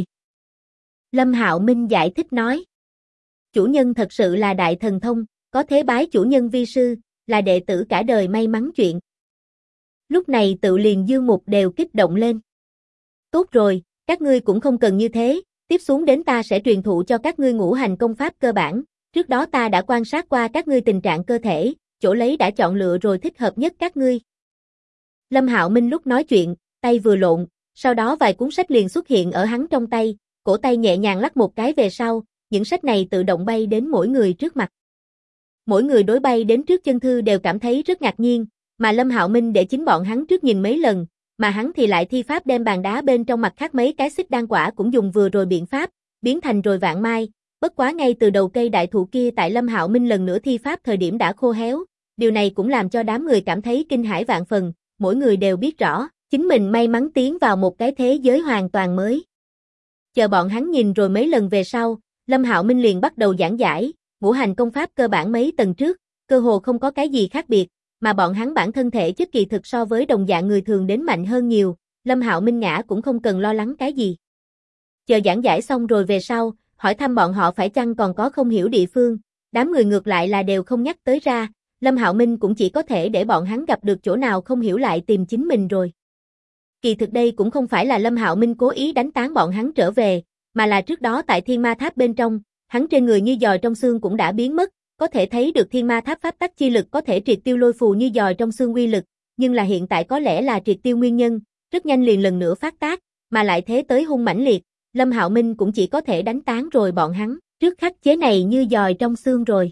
Lâm Hạo Minh giải thích nói. Chủ nhân thật sự là đại thần thông, có thế bái chủ nhân vi sư, là đệ tử cả đời may mắn chuyện. Lúc này tự liền Dương Mục đều kích động lên. Tốt rồi, các ngươi cũng không cần như thế, tiếp xuống đến ta sẽ truyền thụ cho các ngươi ngũ hành công pháp cơ bản, trước đó ta đã quan sát qua các ngươi tình trạng cơ thể, chỗ lấy đã chọn lựa rồi thích hợp nhất các ngươi. Lâm Hạo Minh lúc nói chuyện, tay vừa lộn, sau đó vài cuốn sách liền xuất hiện ở hắn trong tay, cổ tay nhẹ nhàng lắc một cái về sau, những sách này tự động bay đến mỗi người trước mặt. Mỗi người đối bay đến trước chân thư đều cảm thấy rất ngạc nhiên, mà Lâm Hạo Minh để chính bọn hắn trước nhìn mấy lần, mà hắn thì lại thi pháp đem bàn đá bên trong mặt khác mấy cái xích đan quả cũng dùng vừa rồi biện pháp, biến thành rồi vạn mai, bất quá ngay từ đầu cây đại thụ kia tại Lâm Hạo Minh lần nữa thi pháp thời điểm đã khô héo, điều này cũng làm cho đám người cảm thấy kinh hãi vạn phần, mỗi người đều biết rõ, chính mình may mắn tiến vào một cái thế giới hoàn toàn mới. Chờ bọn hắn nhìn rồi mấy lần về sau, Lâm Hạo Minh liền bắt đầu giảng giải, ngũ hành công pháp cơ bản mấy tầng trước, cơ hồ không có cái gì khác biệt, mà bọn hắn bản thân thể chất kỳ thực so với đồng dạng người thường đến mạnh hơn nhiều, Lâm Hạo Minh ngã cũng không cần lo lắng cái gì. Chờ giảng giải xong rồi về sau, hỏi thăm bọn họ phải chăng còn có không hiểu địa phương, đám người ngược lại là đều không nhắc tới ra, Lâm Hạo Minh cũng chỉ có thể để bọn hắn gặp được chỗ nào không hiểu lại tìm chính mình rồi. Kỳ thực đây cũng không phải là Lâm Hạo Minh cố ý đánh tán bọn hắn trở về, mà là trước đó tại Thiên Ma Tháp bên trong, hắn trên người như giòi trong xương cũng đã biến mất, có thể thấy được Thiên Ma Tháp pháp tắc chi lực có thể triệt tiêu lôi phù như giòi trong xương uy lực, nhưng là hiện tại có lẽ là triệt tiêu nguyên nhân, rất nhanh liền lần nữa phát tác, mà lại thế tới hung mãnh liệt, Lâm Hạo Minh cũng chỉ có thể đánh tán rồi bọn hắn, trước khắc chế này như giòi trong xương rồi.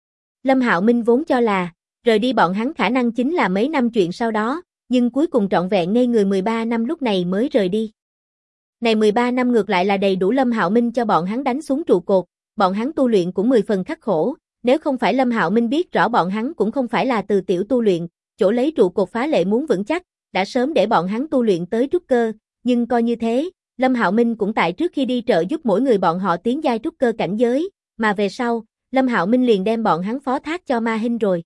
Lâm Hạo Minh vốn cho là, rời đi bọn hắn khả năng chính là mấy năm chuyện sau đó, nhưng cuối cùng trọn vẹn ngây người 13 năm lúc này mới rời đi. Này 13 năm ngược lại là đầy đủ Lâm Hạo Minh cho bọn hắn đánh xuống trụ cột, bọn hắn tu luyện cũng 10 phần khắc khổ, nếu không phải Lâm Hạo Minh biết rõ bọn hắn cũng không phải là từ tiểu tu luyện, chỗ lấy trụ cột phá lệ muốn vững chắc, đã sớm để bọn hắn tu luyện tới trúc cơ, nhưng coi như thế, Lâm Hạo Minh cũng tại trước khi đi trợ giúp mỗi người bọn họ tiến giai trúc cơ cảnh giới, mà về sau, Lâm Hạo Minh liền đem bọn hắn phó thác cho Ma Hinh rồi.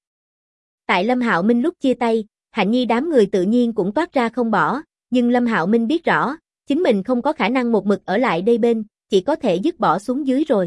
Tại Lâm Hạo Minh lúc chia tay, Hạnh Nhi đám người tự nhiên cũng toát ra không bỏ, nhưng Lâm Hạo Minh biết rõ, chính mình không có khả năng một mực ở lại đây bên, chỉ có thể dứt bỏ xuống dưới rồi.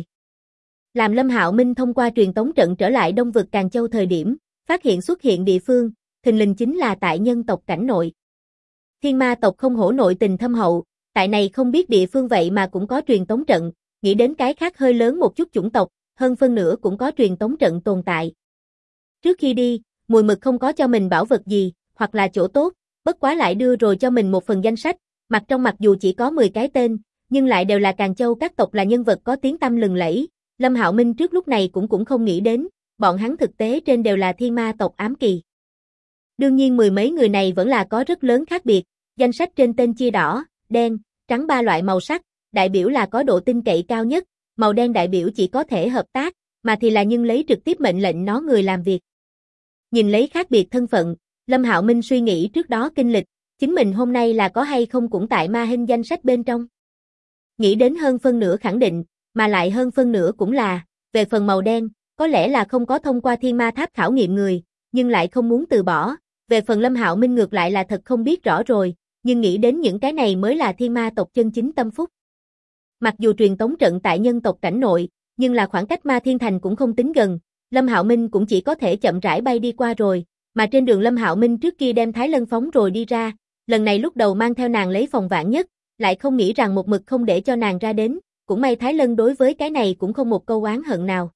Làm Lâm Hạo Minh thông qua truyền tống trận trở lại Đông vực Càn Châu thời điểm, phát hiện xuất hiện địa phương, thình lình chính là tại nhân tộc cảnh nội. Thiên ma tộc không hổ nội tình thâm hậu, tại này không biết địa phương vậy mà cũng có truyền tống trận, nghĩ đến cái khác hơi lớn một chút chủng tộc, hơn phân nửa cũng có truyền tống trận tồn tại. Trước khi đi, Mùi Mực không có cho mình bảo vật gì, hoặc là chỗ tốt, bất quá lại đưa rồi cho mình một phần danh sách, mặt trong mặc dù chỉ có 10 cái tên, nhưng lại đều là Càn Châu các tộc là nhân vật có tiếng tăm lừng lẫy. Lâm Hạo Minh trước lúc này cũng không nghĩ đến, bọn hắn thực tế trên đều là thiên ma tộc ám kỳ. Đương nhiên mười mấy người này vẫn là có rất lớn khác biệt, danh sách trên tên chia đỏ, đen, trắng 3 loại màu sắc, đại biểu là có độ tin cậy cao nhất, màu đen đại biểu chỉ có thể hợp tác, mà thì là nhưng lấy trực tiếp mệnh lệnh nó người làm việc. Nhìn lấy khác biệt thân phận, Lâm Hạo Minh suy nghĩ trước đó kinh lịch, chính mình hôm nay là có hay không cũng tại Ma Hinh danh sách bên trong. Nghĩ đến hơn phân nửa khẳng định, mà lại hơn phân nửa cũng là, về phần màu đen, có lẽ là không có thông qua Thiên Ma Tháp khảo nghiệm người, nhưng lại không muốn từ bỏ, về phần Lâm Hạo Minh ngược lại là thật không biết rõ rồi, nhưng nghĩ đến những cái này mới là thiên ma tộc chân chính tâm phúc. Mặc dù truyền tống trận tại nhân tộc cảnh nội, nhưng là khoảng cách Ma Thiên Thành cũng không tính gần, Lâm Hạo Minh cũng chỉ có thể chậm rãi bay đi qua rồi, mà trên đường Lâm Hạo Minh trước kia đem Thái Lân phóng rồi đi ra, lần này lúc đầu mang theo nàng lấy phòng vạn nhất, lại không nghĩ rằng một mực không để cho nàng ra đến, cũng may Thái Lân đối với cái này cũng không một câu oán hận nào.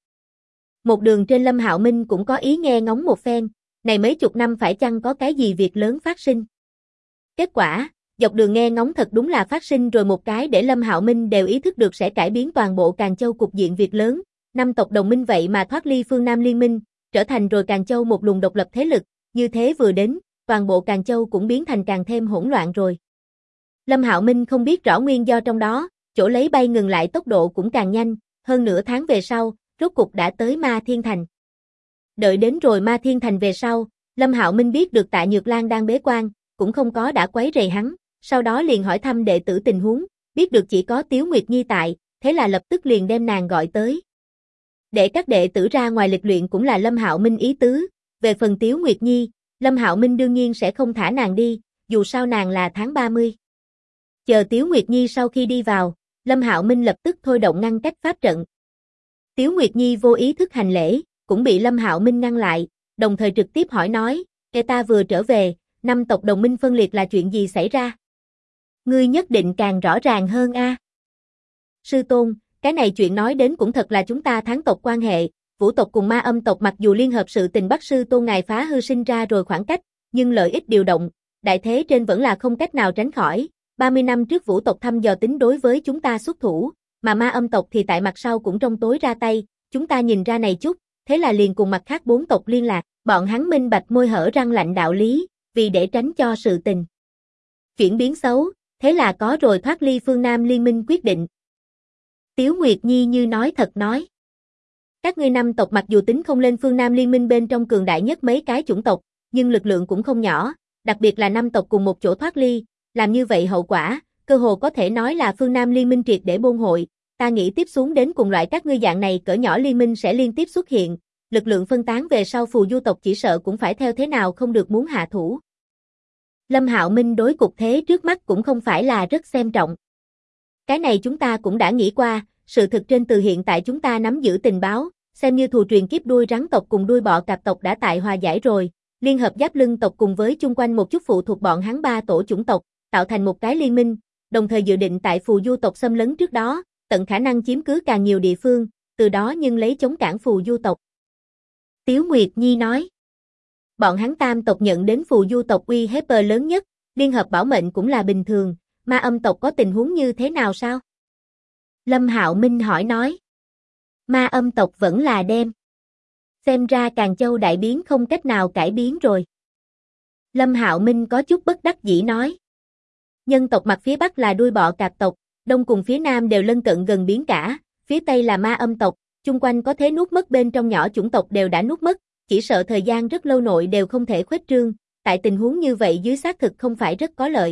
Một đường trên Lâm Hạo Minh cũng có ý nghe ngóng một phen, này mấy chục năm phải chăng có cái gì việc lớn phát sinh. Kết quả, Dọc đường nghe ngóng thật đúng là phát sinh rồi một cái để Lâm Hạo Minh đều ý thức được sẽ cải biến toàn bộ Càn Châu cục diện việc lớn, 5 tộc đồng minh vậy mà thoát ly phương Nam liên minh, trở thành rồi Càn Châu một luồng độc lập thế lực, như thế vừa đến, toàn bộ Càn Châu cũng biến thành càng thêm hỗn loạn rồi. Lâm Hạo Minh không biết rõ nguyên do trong đó, chỗ lấy bay ngừng lại tốc độ cũng càng nhanh, hơn nửa tháng về sau, rốt cục đã tới Ma Thiên Thành. Đợi đến rồi Ma Thiên Thành về sau, Lâm Hạo Minh biết được Tạ Nhược Lan đang bế quan, cũng không có đã quấy rầy hắn, sau đó liền hỏi thăm đệ tử tình huống, biết được chỉ có Tiếu Nguyệt Nhi tại, thế là lập tức liền đem nàng gọi tới. Để các đệ tử ra ngoài lịch luyện cũng là Lâm Hạo Minh ý tứ, về phần Tiếu Nguyệt Nhi, Lâm Hạo Minh đương nhiên sẽ không thả nàng đi, dù sao nàng là tháng 30. Chờ Tiếu Nguyệt Nhi sau khi đi vào, Lâm Hạo Minh lập tức thôi động ngăn cách pháp trận. Tiếu Nguyệt Nhi vô ý thức hành lễ, cũng bị Lâm Hạo Minh ngăn lại, đồng thời trực tiếp hỏi nói, ta vừa trở về, 5 tộc đồng minh phân liệt là chuyện gì xảy ra? Ngươi nhất định càng rõ ràng hơn a. Sư tôn, cái này chuyện nói đến cũng thật là chúng ta Thắng tộc quan hệ, Vũ tộc cùng Ma Âm tộc mặc dù liên hợp sự tình bắt sư tôn ngài phá hư sinh ra rồi khoảng cách, nhưng lợi ích điều động, đại thế trên vẫn là không cách nào tránh khỏi. 30 năm trước Vũ tộc thăm dò tính đối với chúng ta xuất thủ, mà Ma Âm tộc thì tại mặt sau cũng trong tối ra tay, chúng ta nhìn ra này chút, thế là liền cùng mặt khác 4 tộc liên lạc, bọn hắn minh bạch môi hở răng lạnh đạo lý, vì để tránh cho sự tình chuyển biến xấu, thế là có rồi thoát ly phương Nam liên minh quyết định. Tiếu Nguyệt Nhi như nói thật nói. Các ngươi 5 tộc mặc dù tính không lên phương Nam liên minh bên trong cường đại nhất mấy cái chủng tộc, nhưng lực lượng cũng không nhỏ, đặc biệt là 5 tộc cùng một chỗ thoát ly, làm như vậy hậu quả, cơ hồ có thể nói là phương Nam liên minh triệt để bôn hội, ta nghĩ tiếp xuống đến cùng loại các ngươi dạng này cỡ nhỏ liên minh sẽ liên tiếp xuất hiện, lực lượng phân tán về sau Phù Du tộc chỉ sợ cũng phải theo thế nào không được muốn hạ thủ. Lâm Hạo Minh đối cục thế trước mắt cũng không phải là rất xem trọng. Cái này chúng ta cũng đã nghĩ qua, sự thực trên từ hiện tại chúng ta nắm giữ tình báo, xem như thù truyền kiếp đuôi rắn tộc cùng đuôi bọ cạp tộc đã tại hòa giải rồi, liên hợp giáp lưng tộc cùng với chung quanh một chút phụ thuộc bọn hắn 3 tổ chủng tộc, tạo thành một cái liên minh, đồng thời dự định tại Phù Du tộc xâm lấn trước đó, tận khả năng chiếm cứ càng nhiều địa phương, từ đó nhưng lấy chống cản Phù Du tộc. Tiếu Nguyệt Nhi nói, bọn hắn Tam tộc nhận đến Phù Du tộc uy hiếp lớn nhất, liên hợp bảo mệnh cũng là bình thường, Ma Âm tộc có tình huống như thế nào sao? Lâm Hạo Minh hỏi nói, Ma Âm tộc vẫn là đem. Xem ra Càn Châu đại biến không cách nào cải biến rồi. Lâm Hạo Minh có chút bất đắc dĩ nói. Nhân tộc mặt phía Bắc là đuôi bọ cạp tộc, Đông cùng phía Nam đều lân cận gần biển cả, phía Tây là Ma Âm tộc, chung quanh có thế nuốt mất bên trong nhỏ chủng tộc đều đã nuốt mất, chỉ sợ thời gian rất lâu nội đều không thể khuếch trương, tại tình huống như vậy dưới xác thực không phải rất có lợi.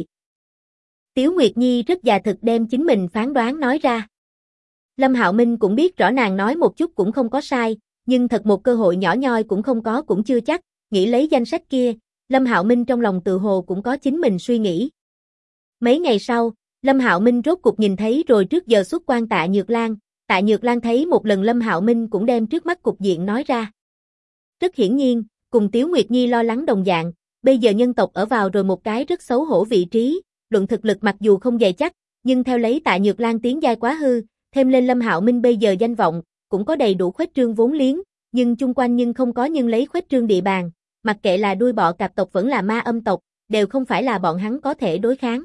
Tiếu Nguyệt Nhi rất già thực đem chính mình phán đoán nói ra. Lâm Hạo Minh cũng biết rõ nàng nói một chút cũng không có sai, nhưng thật một cơ hội nhỏ nhoi cũng không có cũng chưa chắc, nghĩ lấy danh sách kia, Lâm Hạo Minh trong lòng tự hồ cũng có chính mình suy nghĩ. Mấy ngày sau, Lâm Hạo Minh rốt cục nhìn thấy rồi trước giờ xuất quan Tạ Nhược Lan thấy một lần Lâm Hạo Minh cũng đem trước mắt cục diện nói ra. Rất hiển nhiên, cùng Tiếu Nguyệt Nhi lo lắng đồng dạng, bây giờ nhân tộc ở vào rồi một cái rất xấu hổ vị trí, luận thực lực mặc dù không dày chắc, nhưng theo lấy Tạ Nhược Lan tiến giai quá hư, thêm lên Lâm Hạo Minh bây giờ danh vọng, cũng có đầy đủ khuếch trương vốn liếng, nhưng chung quanh nhưng không có nhưng lấy khuếch trương địa bàn, mặc kệ là đuôi bọ cạp tộc vẫn là Ma Âm tộc, đều không phải là bọn hắn có thể đối kháng.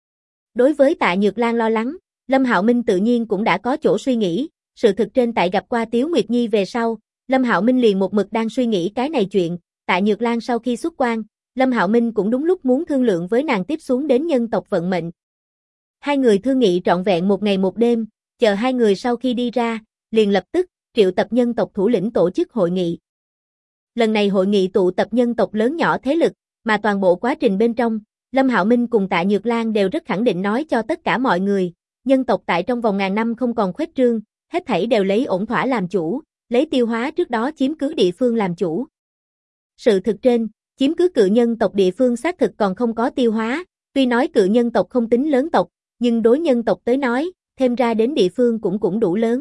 Đối với Tạ Nhược Lan lo lắng, Lâm Hạo Minh tự nhiên cũng đã có chỗ suy nghĩ, sự thực trên tại gặp qua Tiếu Nguyệt Nhi về sau, Lâm Hạo Minh liền một mực đang suy nghĩ cái này chuyện, Tạ Nhược Lan sau khi xuất quan, Lâm Hạo Minh cũng đúng lúc muốn thương lượng với nàng tiếp xuống đến nhân tộc vận mệnh. Hai người thương nghị trọn vẹn một ngày một đêm, chờ hai người sau khi đi ra, liền lập tức triệu tập nhân tộc thủ lĩnh tổ chức hội nghị. Lần này hội nghị tụ tập nhân tộc lớn nhỏ thế lực, mà toàn bộ quá trình bên trong, Lâm Hạo Minh cùng Tạ Nhược Lan đều rất khẳng định nói cho tất cả mọi người, nhân tộc tại trong vòng ngàn năm không còn khuếch trương, hết thảy đều lấy ổn thỏa làm chủ, lấy tiêu hóa trước đó chiếm cứ địa phương làm chủ. Sự thực trên, chiếm cứ cự nhân tộc địa phương xác thực còn không có tiêu hóa, tuy nói cự nhân tộc không tính lớn tộc, nhưng đối nhân tộc tới nói, thêm ra đến địa phương cũng đủ lớn.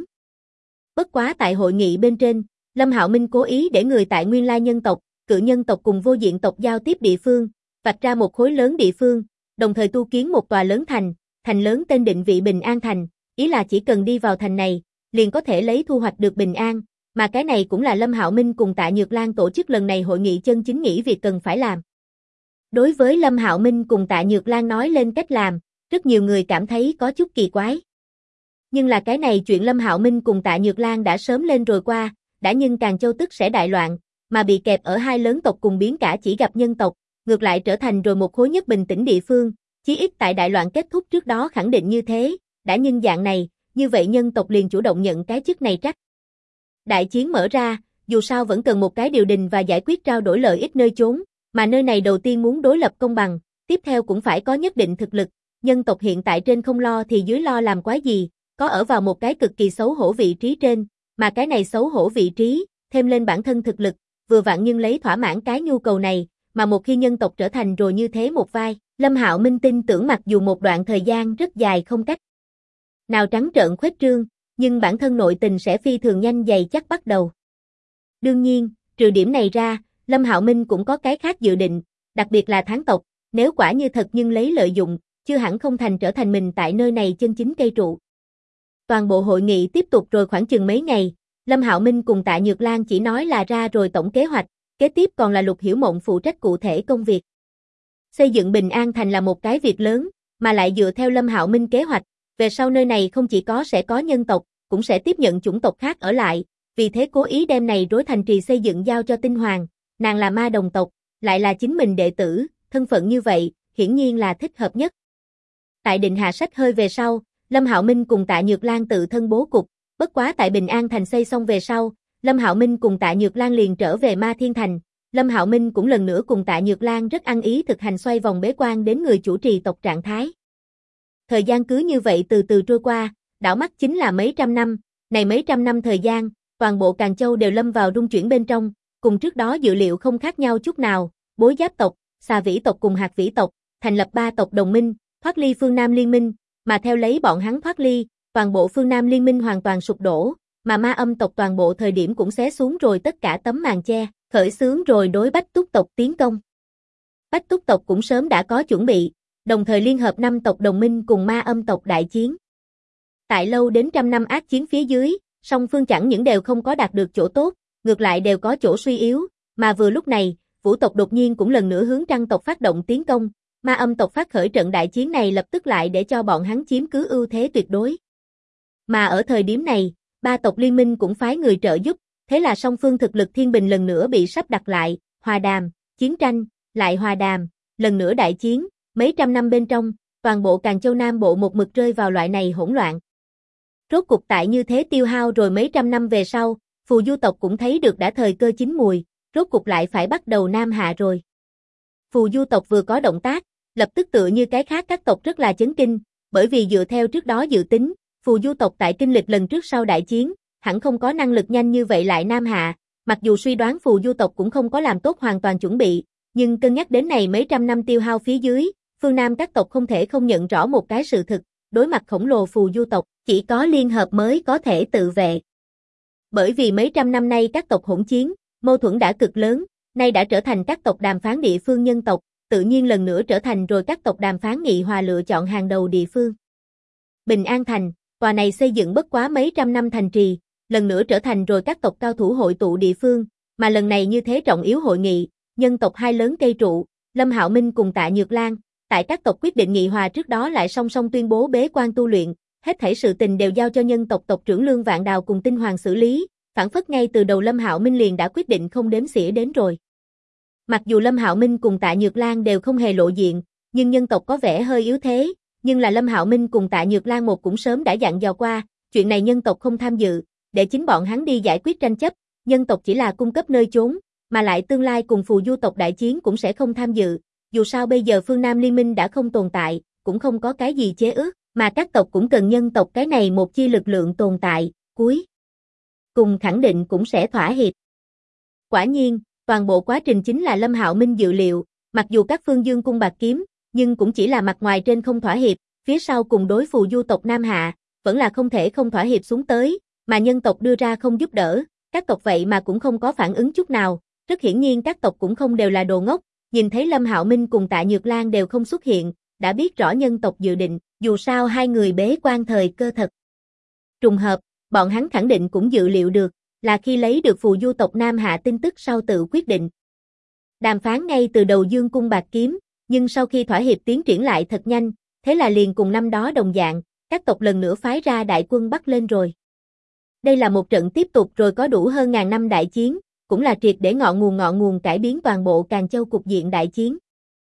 Bất quá tại hội nghị bên trên, Lâm Hạo Minh cố ý để người tại nguyên lai nhân tộc, cự nhân tộc cùng vô diện tộc giao tiếp địa phương, vạch ra một khối lớn địa phương, đồng thời tu kiến một tòa lớn thành lớn tên định vị Bình An Thành, ý là chỉ cần đi vào thành này, liền có thể lấy thu hoạch được bình an, mà cái này cũng là Lâm Hạo Minh cùng Tạ Nhược Lan tổ chức lần này hội nghị chân chính nghĩ việc cần phải làm. Đối với Lâm Hạo Minh cùng Tạ Nhược Lan nói lên cách làm, rất nhiều người cảm thấy có chút kỳ quái. Nhưng là cái này chuyện Lâm Hạo Minh cùng Tạ Nhược Lan đã sớm lên rồi qua, đã nhưng Càn Châu tức sẽ đại loạn, mà bị kẹp ở hai lớn tộc cùng biến cả chỉ gặp nhân tộc, ngược lại trở thành rồi một khối nhất bình tĩnh địa phương, chí ít tại đại loạn kết thúc trước đó khẳng định như thế, đã nhưng dạng này, như vậy nhân tộc liền chủ động nhận cái chức này trách. Đại chiến mở ra, dù sao vẫn cần một cái điều đình và giải quyết trao đổi lợi ích nơi chốn, mà nơi này đầu tiên muốn đối lập công bằng, tiếp theo cũng phải có nhất định thực lực, nhân tộc hiện tại trên không lo thì dưới lo làm quái gì, có ở vào một cái cực kỳ xấu hổ vị trí trên, mà cái này xấu hổ vị trí, thêm lên bản thân thực lực, vừa vặn nhưng lấy thỏa mãn cái nhu cầu này, mà một khi nhân tộc trở thành rồi như thế một vai, Lâm Hạo Minh tin tưởng mặc dù một đoạn thời gian rất dài không cách nào trắng trợn khuếch trương, nhưng bản thân nội tình sẽ phi thường nhanh dày chắc bắt đầu. Đương nhiên, trừ điểm này ra, Lâm Hạo Minh cũng có cái khác dự định, đặc biệt là Thắng tộc, nếu quả như thật nhưng lấy lợi dụng, chưa hẳn không thành trở thành mình tại nơi này chân chính cây trụ. Toàn bộ hội nghị tiếp tục rồi khoảng chừng mấy ngày, Lâm Hạo Minh cùng Tạ Nhược Lan chỉ nói là ra rồi tổng kế hoạch, kế tiếp còn là Lục Hiểu Mộng phụ trách cụ thể công việc. Xây dựng Bình An Thành là một cái việc lớn, mà lại dựa theo Lâm Hạo Minh kế hoạch, về sau nơi này không chỉ sẽ có nhân tộc, cũng sẽ tiếp nhận chủng tộc khác ở lại, vì thế cố ý đem này rối thành trì xây dựng giao cho Tinh Hoàng, nàng là ma đồng tộc, lại là chính mình đệ tử, thân phận như vậy, hiển nhiên là thích hợp nhất. Tại định hạ sách hơi về sau, Lâm Hạo Minh cùng Tạ Nhược Lan tự thân bố cục, bất quá tại Bình An Thành xây xong về sau, Lâm Hạo Minh cùng Tạ Nhược Lan liền trở về Ma Thiên Thành, Lâm Hạo Minh cũng lần nữa cùng Tạ Nhược Lan rất ăn ý thực hành xoay vòng bế quan đến người chủ trì tộc trạng thái. Thời gian cứ như vậy từ từ trôi qua, đảo mắt chính là mấy trăm năm, này mấy trăm năm thời gian, toàn bộ Càn Châu đều lâm vào rung chuyển bên trong, cùng trước đó dự liệu không khác nhau chút nào, Bối Giáp tộc, Xà Vĩ tộc cùng Hạt Vĩ tộc, thành lập 3 tộc đồng minh, thoát ly phương Nam liên minh, mà theo lấy bọn hắn thoát ly, toàn bộ phương Nam liên minh hoàn toàn sụp đổ, mà Ma Âm tộc toàn bộ thời điểm cũng xé xuống rồi tất cả tấm màn che, khởi xướng rồi đối Bách Túc tộc tiến công. Bách Túc tộc cũng sớm đã có chuẩn bị, đồng thời liên hợp 5 tộc đồng minh cùng Ma Âm tộc đại chiến. Tại lâu đến trăm năm ác chiến phía dưới, song phương chẳng những đều không có đạt được chỗ tốt, ngược lại đều có chỗ suy yếu, mà vừa lúc này, Vũ tộc đột nhiên cũng lần nữa hướng Trăng tộc phát động tiến công, Ma Âm tộc phát khởi trận đại chiến này lập tức lại để cho bọn hắn chiếm cứ ưu thế tuyệt đối. Mà ở thời điểm này, 3 tộc liên minh cũng phái người trợ giúp, thế là song phương thực lực thiên bình lần nữa bị sắp đặt lại, hòa đàm, chiến tranh, lại hòa đàm, lần nữa đại chiến, mấy trăm năm bên trong, toàn bộ Càn Châu Nam Bộ một mực rơi vào loại này hỗn loạn. Rốt cục tại như thế tiêu hao rồi mấy trăm năm về sau, Phù Du tộc cũng thấy được đã thời cơ chín mùi, rốt cục lại phải bắt đầu Nam Hạ rồi. Phù Du tộc vừa có động tác, lập tức tựa như cái khác các tộc rất là chấn kinh, bởi vì dựa theo trước đó dự tính, Phù Du tộc tại kinh lịch lần trước sau đại chiến, hẳn không có năng lực nhanh như vậy lại Nam Hạ, mặc dù suy đoán Phù Du tộc cũng không có làm tốt hoàn toàn chuẩn bị, nhưng cân nhắc đến này mấy trăm năm tiêu hao phía dưới, phương Nam các tộc không thể không nhận rõ một cái sự thực, đối mặt khổng lồ Phù Du tộc, chỉ có liên hợp mới có thể tự vệ. Bởi vì mấy trăm năm nay các tộc hỗn chiến, mâu thuẫn đã cực lớn, nay đã trở thành các tộc đàm phán địa phương nhân tộc, tự nhiên lần nữa trở thành rồi các tộc đàm phán nghị hòa lựa chọn hàng đầu địa phương. Bình An Thành, tòa này xây dựng bất quá mấy trăm năm thành trì, lần nữa trở thành rồi các tộc cao thủ hội tụ địa phương, mà lần này như thế trọng yếu hội nghị, nhân tộc hai lớn cây trụ, Lâm Hạo Minh cùng Tạ Nhược Lan, tại các tộc quyết định nghị hòa trước đó lại song song tuyên bố bế quan tu luyện, hết thảy sự tình đều giao cho nhân tộc tộc trưởng Lương Vạn Đào cùng Tinh Hoàng xử lý, phản phất ngay từ đầu Lâm Hạo Minh liền đã quyết định không đếm xỉa đến rồi. Mặc dù Lâm Hạo Minh cùng Tạ Nhược Lan đều không hề lộ diện, nhưng nhân tộc có vẻ hơi yếu thế, nhưng là Lâm Hạo Minh cùng Tạ Nhược Lan một cũng sớm đã dặn dò qua, chuyện này nhân tộc không tham dự, để chính bọn hắn đi giải quyết tranh chấp, nhân tộc chỉ là cung cấp nơi chốn, mà lại tương lai cùng Phù Du tộc đại chiến cũng sẽ không tham dự, dù sao bây giờ phương Nam Liên minh đã không tồn tại, cũng không có cái gì chế ước, mà các tộc cũng cần nhân tộc cái này một chi lực lượng tồn tại, cuối cùng khẳng định cũng sẽ thỏa hiệp. Quả nhiên, toàn bộ quá trình chính là Lâm Hạo Minh dự liệu, mặc dù các phương dương cung bạc kiếm, nhưng cũng chỉ là mặt ngoài trên không thỏa hiệp, phía sau cùng đối Phù Du tộc Nam Hạ, vẫn là không thể không thỏa hiệp xuống tới, mà nhân tộc đưa ra không giúp đỡ, các tộc vậy mà cũng không có phản ứng chút nào, rất hiển nhiên các tộc cũng không đều là đồ ngốc, nhìn thấy Lâm Hạo Minh cùng Tạ Nhược Lan đều không xuất hiện, đã biết rõ nhân tộc dự định, dù sao hai người bế quan thời cơ thật. Trùng hợp, bọn hắn khẳng định cũng dự liệu được, là khi lấy được Phù Du tộc Nam Hạ tin tức sau tự quyết định. Đàm phán ngay từ đầu dương cung bạt kiếm, nhưng sau khi thỏa hiệp tiến triển lại thật nhanh, thế là liền cùng năm đó đồng dạng, các tộc lần nữa phái ra đại quân bắt lên rồi. Đây là một trận tiếp tục rồi có đủ hơn ngàn năm đại chiến, cũng là triệt để ngọn nguồn cải biến toàn bộ Càn Châu cục diện đại chiến.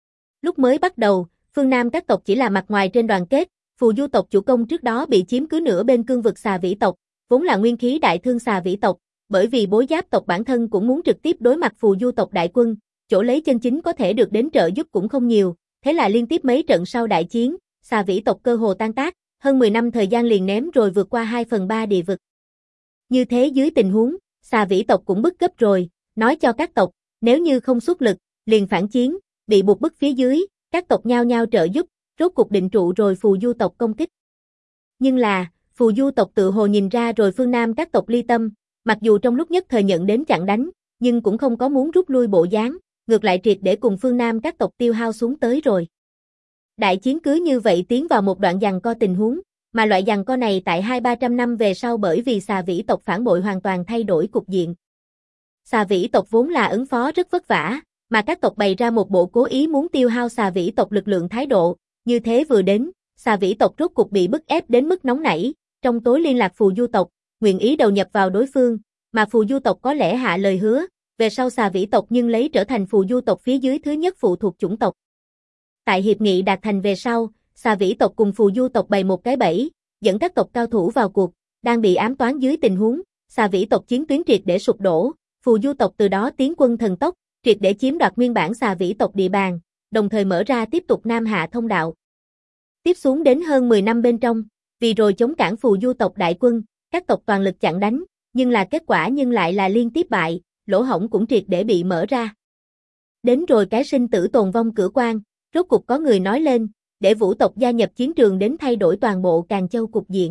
Lúc mới bắt đầu, phương Nam các tộc chỉ là mặt ngoài trên đoàn kết, Phù Du tộc chủ công trước đó bị chiếm cứ nửa bên cương vực Xà Vĩ tộc, vốn là nguyên khí đại thương Xà Vĩ tộc, bởi vì Bối Giáp tộc bản thân cũng muốn trực tiếp đối mặt Phù Du tộc đại quân, chỗ lấy chân chính có thể được đến trợ giúp cũng không nhiều, thế là liên tiếp mấy trận sau đại chiến, Xà Vĩ tộc cơ hồ tan tác, hơn 10 năm thời gian liền ném rồi vượt qua 2/3 địa vực. Như thế dưới tình huống, Xà Vĩ tộc cũng bức gấp rồi, nói cho các tộc, nếu như không xuất lực, liền phản chiến, bị buộc bức phía dưới, các tộc nhao nhao trợ giúp, rốt cục định trụ rồi Phù Du tộc công kích. Nhưng là, Phù Du tộc tự hồ nhìn ra rồi phương Nam các tộc ly tâm, mặc dù trong lúc nhất thời nhận đến chặn đánh, nhưng cũng không có muốn rút lui bộ dáng, ngược lại triệt để cùng phương Nam các tộc tiêu hao xuống tới rồi. Đại chiến cứ như vậy tiến vào một đoạn giằng co tình huống, mà loại giằng co này tại 200-300 năm về sau bởi vì Xà Vĩ tộc phản bội hoàn toàn thay đổi cục diện. Xà Vĩ tộc vốn là ứng phó rất vất vả, mà các tộc bày ra một bộ cố ý muốn tiêu hao Xà Vĩ tộc lực lượng thái độ, như thế vừa đến, Xà Vĩ tộc rốt cục bị bức ép đến mức nóng nảy, trong tối liên lạc Phù Du tộc, nguyện ý đầu nhập vào đối phương, mà Phù Du tộc có lẽ hạ lời hứa, về sau Xà Vĩ tộc nhưng lấy trở thành Phù Du tộc phía dưới thứ nhất phụ thuộc chủng tộc. Tại hiệp nghị đạt thành về sau, Xà Vĩ tộc cùng Phù Du tộc bày một cái bẫy, dẫn các tộc cao thủ vào cuộc, đang bị ám toán dưới tình huống, Xà Vĩ tộc chiến tuyến triệt để sụp đổ, Phù Du tộc từ đó tiến quân thần tốc, triệt để chiếm đoạt nguyên bản Xà Vĩ tộc địa bàn, đồng thời mở ra tiếp tục Nam Hạ thông đạo. Tiếp xuống đến hơn 10 năm bên trong, vì rồi chống cản Phù Du tộc đại quân, các tộc toàn lực chặn đánh, nhưng là kết quả lại là liên tiếp bại, lỗ hổng cũng triệt để bị mở ra. Đến rồi cái sinh tử tồn vong cửa quan, rốt cục có người nói lên, để Vũ tộc gia nhập chiến trường đến thay đổi toàn bộ Càn Châu cục diện.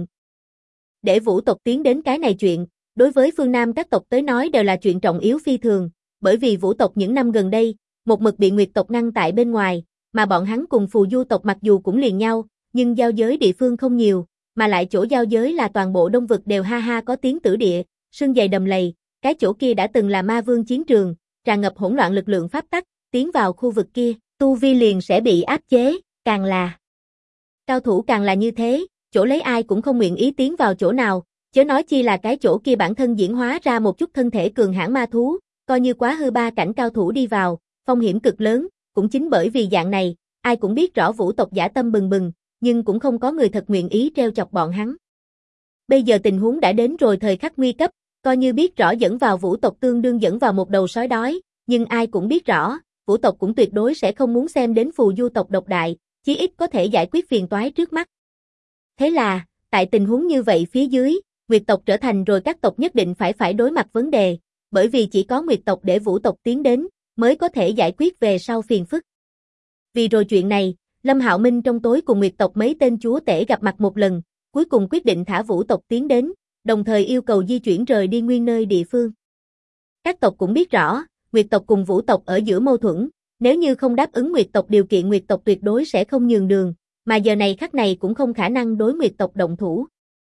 Để Vũ tộc tiến đến cái này chuyện, đối với phương Nam các tộc tới nói đều là chuyện trọng yếu phi thường, bởi vì Vũ tộc những năm gần đây, một mực bị Nguyệt tộc ngăn tại bên ngoài, mà bọn hắn cùng Phù Du tộc mặc dù cũng liền nhau, nhưng giao giới địa phương không nhiều, mà lại chỗ giao giới là toàn bộ đông vực đều ha có tiếng tử địa, sương dày đầm lầy, cái chỗ kia đã từng là ma vương chiến trường, tràn ngập hỗn loạn lực lượng pháp tắc, tiến vào khu vực kia, tu vi liền sẽ bị áp chế, càng là cao thủ càng là như thế, chỗ lấy ai cũng không nguyện ý tiến vào chỗ nào, chớ nói chi là cái chỗ kia bản thân diễn hóa ra một chút thân thể cường hãn ma thú, coi như quá hư ba cảnh cao thủ đi vào, phong hiểm cực lớn, cũng chính bởi vì dạng này, ai cũng biết rõ Vũ tộc dã tâm bừng bừng, nhưng cũng không có người thật nguyện ý treo chọc bọn hắn. Bây giờ tình huống đã đến rồi thời khắc nguy cấp, coi như biết rõ dẫn vào Vũ tộc tương đương dẫn vào một đầu sói đói, nhưng ai cũng biết rõ, Vũ tộc cũng tuyệt đối sẽ không muốn xem đến Phù Du tộc độc đại, chí ít có thể giải quyết phiền toái trước mắt. Thế là, tại tình huống như vậy phía dưới, Nguyệt tộc trở thành rồi các tộc nhất định phải đối mặt vấn đề, bởi vì chỉ có Nguyệt tộc để Vũ tộc tiến đến, mới có thể giải quyết về sau phiền phức. Vì rồi chuyện này, Lâm Hạo Minh trong tối cùng Nguyệt tộc mấy tên chúa tể gặp mặt một lần, cuối cùng quyết định thả Vũ tộc tiến đến, đồng thời yêu cầu di chuyển rời đi nguyên nơi địa phương. Các tộc cũng biết rõ, Nguyệt tộc cùng Vũ tộc ở giữa mâu thuẫn, nếu như không đáp ứng Nguyệt tộc điều kiện Nguyệt tộc tuyệt đối sẽ không nhường đường, mà giờ này khắc này cũng không khả năng đối Nguyệt tộc động thủ.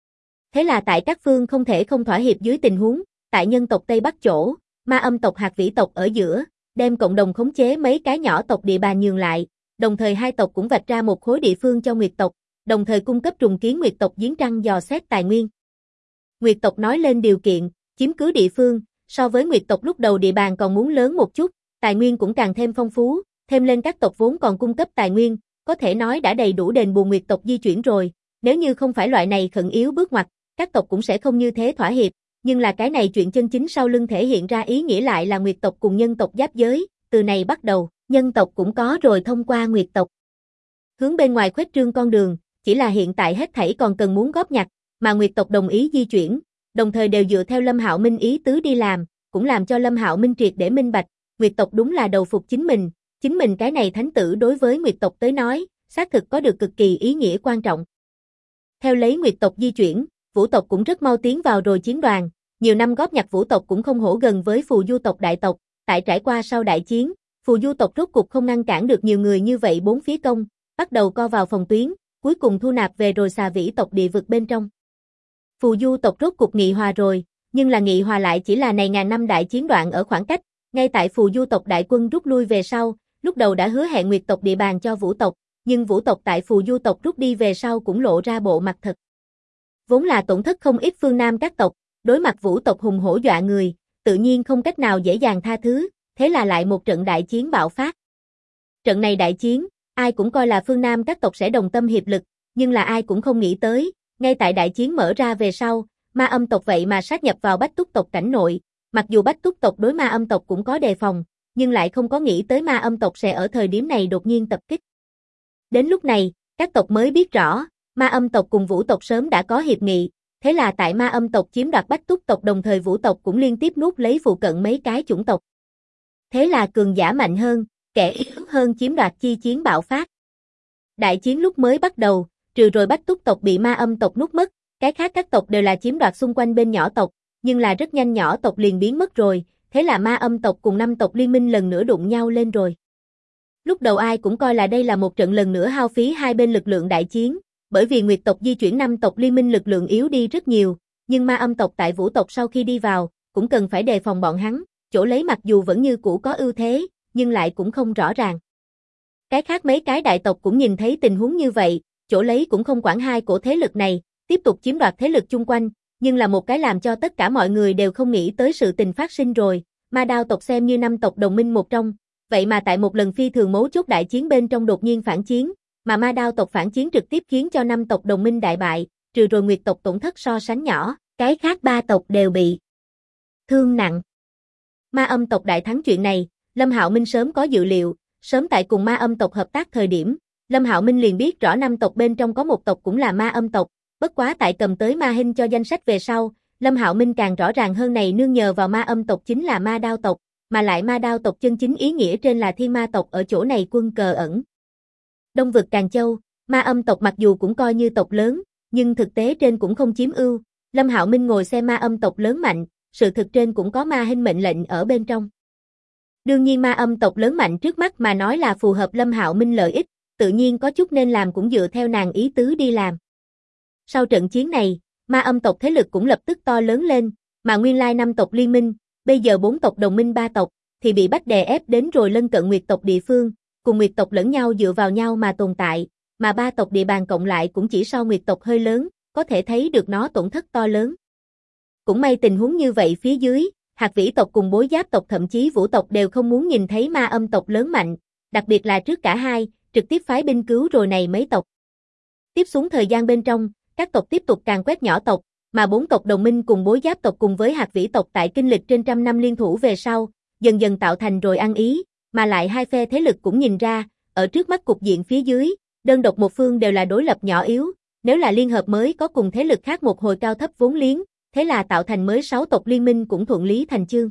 Thế là tại các phương không thể không thỏa hiệp dưới tình huống, tại nhân tộc Tây Bắc chỗ, Ma Âm tộc Hạt Vĩ tộc ở giữa, đem cộng đồng khống chế mấy cái nhỏ tộc địa bàn nhường lại, đồng thời hai tộc cũng vạch ra một khối địa phương cho Nguyệt tộc, đồng thời cung cấp trùng kiến Nguyệt tộc giếng trăng dò xét tài nguyên. Nguyệt tộc nói lên điều kiện, chiếm cứ địa phương, so với Nguyệt tộc lúc đầu địa bàn còn muốn lớn một chút, tài nguyên cũng càng thêm phong phú, thêm lên các tộc vốn còn cung cấp tài nguyên, có thể nói đã đầy đủ đền bù Nguyệt tộc di chuyển rồi, nếu như không phải loại này khẩn yếu bước ngoặt, các tộc cũng sẽ không như thế thỏa hiệp, nhưng là cái này chuyện chân chính sau lưng thể hiện ra ý nghĩa lại là Nguyệt tộc cùng nhân tộc giáp giới, từ này bắt đầu, nhân tộc cũng có rồi thông qua Nguyệt tộc hướng bên ngoài khuếch trương con đường, chỉ là hiện tại hết thảy còn cần muốn góp nhặt, mà Nguyệt tộc đồng ý di chuyển, đồng thời đều dựa theo Lâm Hạo Minh ý tứ đi làm, cũng làm cho Lâm Hạo Minh triệt để minh bạch, Nguyệt tộc đúng là đầu phục chính mình cái này thánh tử đối với Nguyệt tộc tới nói, xác thực có được cực kỳ ý nghĩa quan trọng. Theo lấy Nguyệt tộc di chuyển, Vũ tộc cũng rất mau tiến vào rồi chiến đoàn, nhiều năm góp nhặt Vũ tộc cũng không hổ gần với Phù Du tộc đại tộc, tại trải qua sau đại chiến, Phù Du tộc rốt cục không ngăn cản được nhiều người như vậy bốn phía công, bắt đầu co vào phòng tuyến, cuối cùng thu nạp về rồi Xà Vĩ tộc địa vực bên trong. Phù Du tộc rốt cục nghị hòa rồi, nhưng là nghị hòa lại chỉ là này ngàn năm đại chiến đoạn ở khoảng cách, Ngay tại Phù Du tộc đại quân rút lui về sau, lúc đầu đã hứa hẹn Nguyệt tộc địa bàn cho Vũ tộc, nhưng Vũ tộc tại Phù Du tộc rút đi về sau cũng lộ ra bộ mặt thật. Vốn là tổn thất không ít phương Nam các tộc, đối mặt Vũ tộc hùng hổ dọa người, tự nhiên không cách nào dễ dàng tha thứ, thế là lại một trận đại chiến bạo phát. Trận này đại chiến, ai cũng coi là phương Nam các tộc sẽ đồng tâm hiệp lực, nhưng là ai cũng không nghĩ tới, ngay tại đại chiến mở ra về sau, Ma Âm tộc vậy mà sát nhập vào Bách Túc tộc cảnh nội, mặc dù Bách Túc tộc đối Ma Âm tộc cũng có đề phòng, nhưng lại không có nghĩ tới Ma Âm tộc sẽ ở thời điểm này đột nhiên tập kích. Đến lúc này, các tộc mới biết rõ, Ma Âm tộc cùng Vũ tộc sớm đã có hiệp nghị, thế là tại Ma Âm tộc chiếm đoạt Bách Túc tộc đồng thời Vũ tộc cũng liên tiếp nuốt lấy phụ cận mấy cái chủng tộc. Thế là cường giả mạnh hơn, kẻ yếu hơn chiếm đoạt chi chiến bạo phát. Đại chiến lúc mới bắt đầu, trừ rồi Bách Túc tộc bị Ma Âm tộc nuốt mất, cái khác các tộc đều là chiếm đoạt xung quanh bên nhỏ tộc, nhưng là rất nhanh nhỏ tộc liền biến mất rồi, thế là Ma Âm tộc cùng 5 tộc liên minh lần nữa đụng nhau lên rồi. Lúc đầu ai cũng coi là đây là một trận lần nữa hao phí hai bên lực lượng đại chiến, bởi vì Nguyệt tộc di chuyển 5 tộc liên minh lực lượng yếu đi rất nhiều, nhưng Ma Âm tộc tại Vũ tộc sau khi đi vào, cũng cần phải đề phòng bọn hắn, chỗ lấy mặc dù vẫn như cũ có ưu thế, nhưng lại cũng không rõ ràng. Cái khác mấy cái đại tộc cũng nhìn thấy tình huống như vậy, chỗ lấy cũng không quản hai cổ thế lực này, tiếp tục chiếm đoạt thế lực chung quanh, nhưng là một cái làm cho tất cả mọi người đều không nghĩ tới sự tình phát sinh rồi, Ma Đao tộc xem như 5 tộc đồng minh một trong, vậy mà tại một lần phi thường mấu chốt đại chiến bên trong đột nhiên phản chiến, mà Ma Đao tộc phản chiến trực tiếp khiến cho 5 tộc đồng minh đại bại, trừ rồi Nguyệt tộc tổn thất so sánh nhỏ, cái khác 3 tộc đều bị thương nặng. Ma Âm tộc đại thắng chuyện này, Lâm Hạo Minh sớm có dự liệu, sớm tại cùng Ma Âm tộc hợp tác thời điểm, Lâm Hạo Minh liền biết rõ 5 tộc bên trong có một tộc cũng là Ma Âm tộc, bất quá tại cầm tới Ma Hinh cho danh sách về sau, Lâm Hạo Minh càng rõ ràng hơn này nương nhờ vào Ma Âm tộc chính là Ma Đao tộc, mà lại Ma Đao tộc chân chính ý nghĩa trên là Thiên Ma tộc ở chỗ này quân cờ ẩn. Đông vực Càn Châu, Ma Âm tộc mặc dù cũng coi như tộc lớn, nhưng thực tế trên cũng không chiếm ưu, Lâm Hạo Minh ngồi xem Ma Âm tộc lớn mạnh, sự thực trên cũng có Ma Hinh mệnh lệnh ở bên trong. Đương nhiên Ma Âm tộc lớn mạnh trước mắt mà nói là phù hợp Lâm Hạo Minh lợi ích, tự nhiên có chút nên làm cũng dựa theo nàng ý tứ đi làm. Sau trận chiến này, Ma Âm tộc thế lực cũng lập tức to lớn lên, mà nguyên lai 5 tộc liên minh, bây giờ 4 tộc đồng minh 3 tộc, thì bị bắt đè ép đến rồi lân cận Nguyệt tộc địa phương, cùng Nguyệt tộc lẫn nhau dựa vào nhau mà tồn tại, mà 3 tộc địa bàn cộng lại cũng chỉ sau Nguyệt tộc hơi lớn, có thể thấy được nó tổn thất to lớn. Cũng may tình huống như vậy phía dưới, Hạt Vĩ tộc cùng Bối Giáp tộc thậm chí Vũ tộc đều không muốn nhìn thấy Ma Âm tộc lớn mạnh, đặc biệt là trước cả hai, trực tiếp phái binh cứu rồi này mấy tộc. Tiếp xuống thời gian bên trong, các tộc tiếp tục càn quét nhỏ tộc, mà 4 tộc đồng minh cùng Bối Giáp tộc cùng với Hạt Vĩ tộc tại kinh lịch trên trăm năm liên thủ về sau, dần dần tạo thành rồi ăn ý, mà lại hai phe thế lực cũng nhìn ra, ở trước mắt cục diện phía dưới, đơn độc một phương đều là đối lập nhỏ yếu, nếu là liên hợp mới có cùng thế lực khác một hồi cao thấp vốn liếng, thế là tạo thành mới 6 tộc liên minh cũng thuận lý thành chương.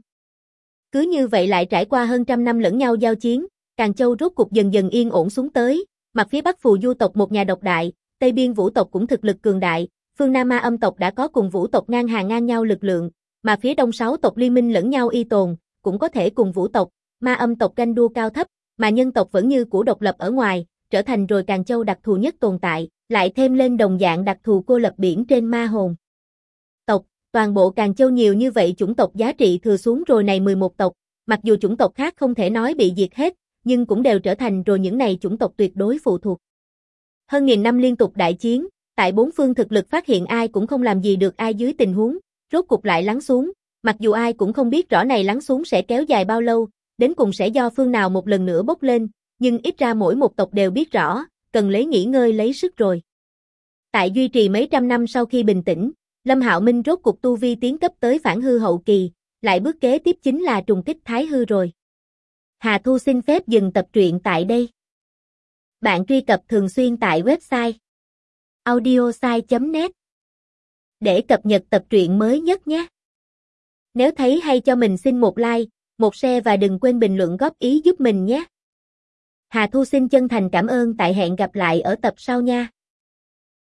Cứ như vậy lại trải qua hơn trăm năm lẫn nhau giao chiến, Càn Châu rốt cục dần dần yên ổn xuống tới, mặt phía Bắc Phù Du tộc một nhà độc đại, Tây biên Vũ tộc cũng thực lực cường đại, phương Nam Ma Âm tộc đã có cùng Vũ tộc ngang hàng ngang nhau lực lượng, mà phía Đông 6 tộc liên minh lẫn nhau y tồn, cũng có thể cùng Vũ tộc, Ma Âm tộc ganh đua cao thấp, mà nhân tộc vẫn như cũ độc lập ở ngoài, trở thành rồi Càn Châu đặc thù nhất tồn tại, lại thêm lên đồng dạng đặc thù cô lập biển trên ma hồn tộc, toàn bộ Càn Châu nhiều như vậy chủng tộc giá trị thừa xuống rồi này 11 tộc, mặc dù chủng tộc khác không thể nói bị diệt hết, nhưng cũng đều trở thành rồi những này chủng tộc tuyệt đối phụ thuộc. Hơn nghìn năm liên tục đại chiến, tại bốn phương thực lực phát hiện ai cũng không làm gì được ai dưới tình huống, rốt cục lại lắng xuống, mặc dù ai cũng không biết rõ này lắng xuống sẽ kéo dài bao lâu, đến cùng sẽ do phương nào một lần nữa bốc lên, nhưng ít ra mỗi một tộc đều biết rõ, cần lấy nghỉ ngơi lấy sức rồi. Tại duy trì mấy trăm năm sau khi bình tĩnh, Lâm Hạo Minh rốt cục tu vi tiến cấp tới phản hư hậu kỳ, lại bước kế tiếp chính là trùng kích thái hư rồi. Hà Thu xin phép dừng tập truyện tại đây. Bạn truy cập thường xuyên tại website audiosai.net để cập nhật tập truyện mới nhất nhé. Nếu thấy hay cho mình xin một like, một share và đừng quên bình luận góp ý giúp mình nhé. Hà Thu xin chân thành cảm ơn, tại hẹn gặp lại ở tập sau nha.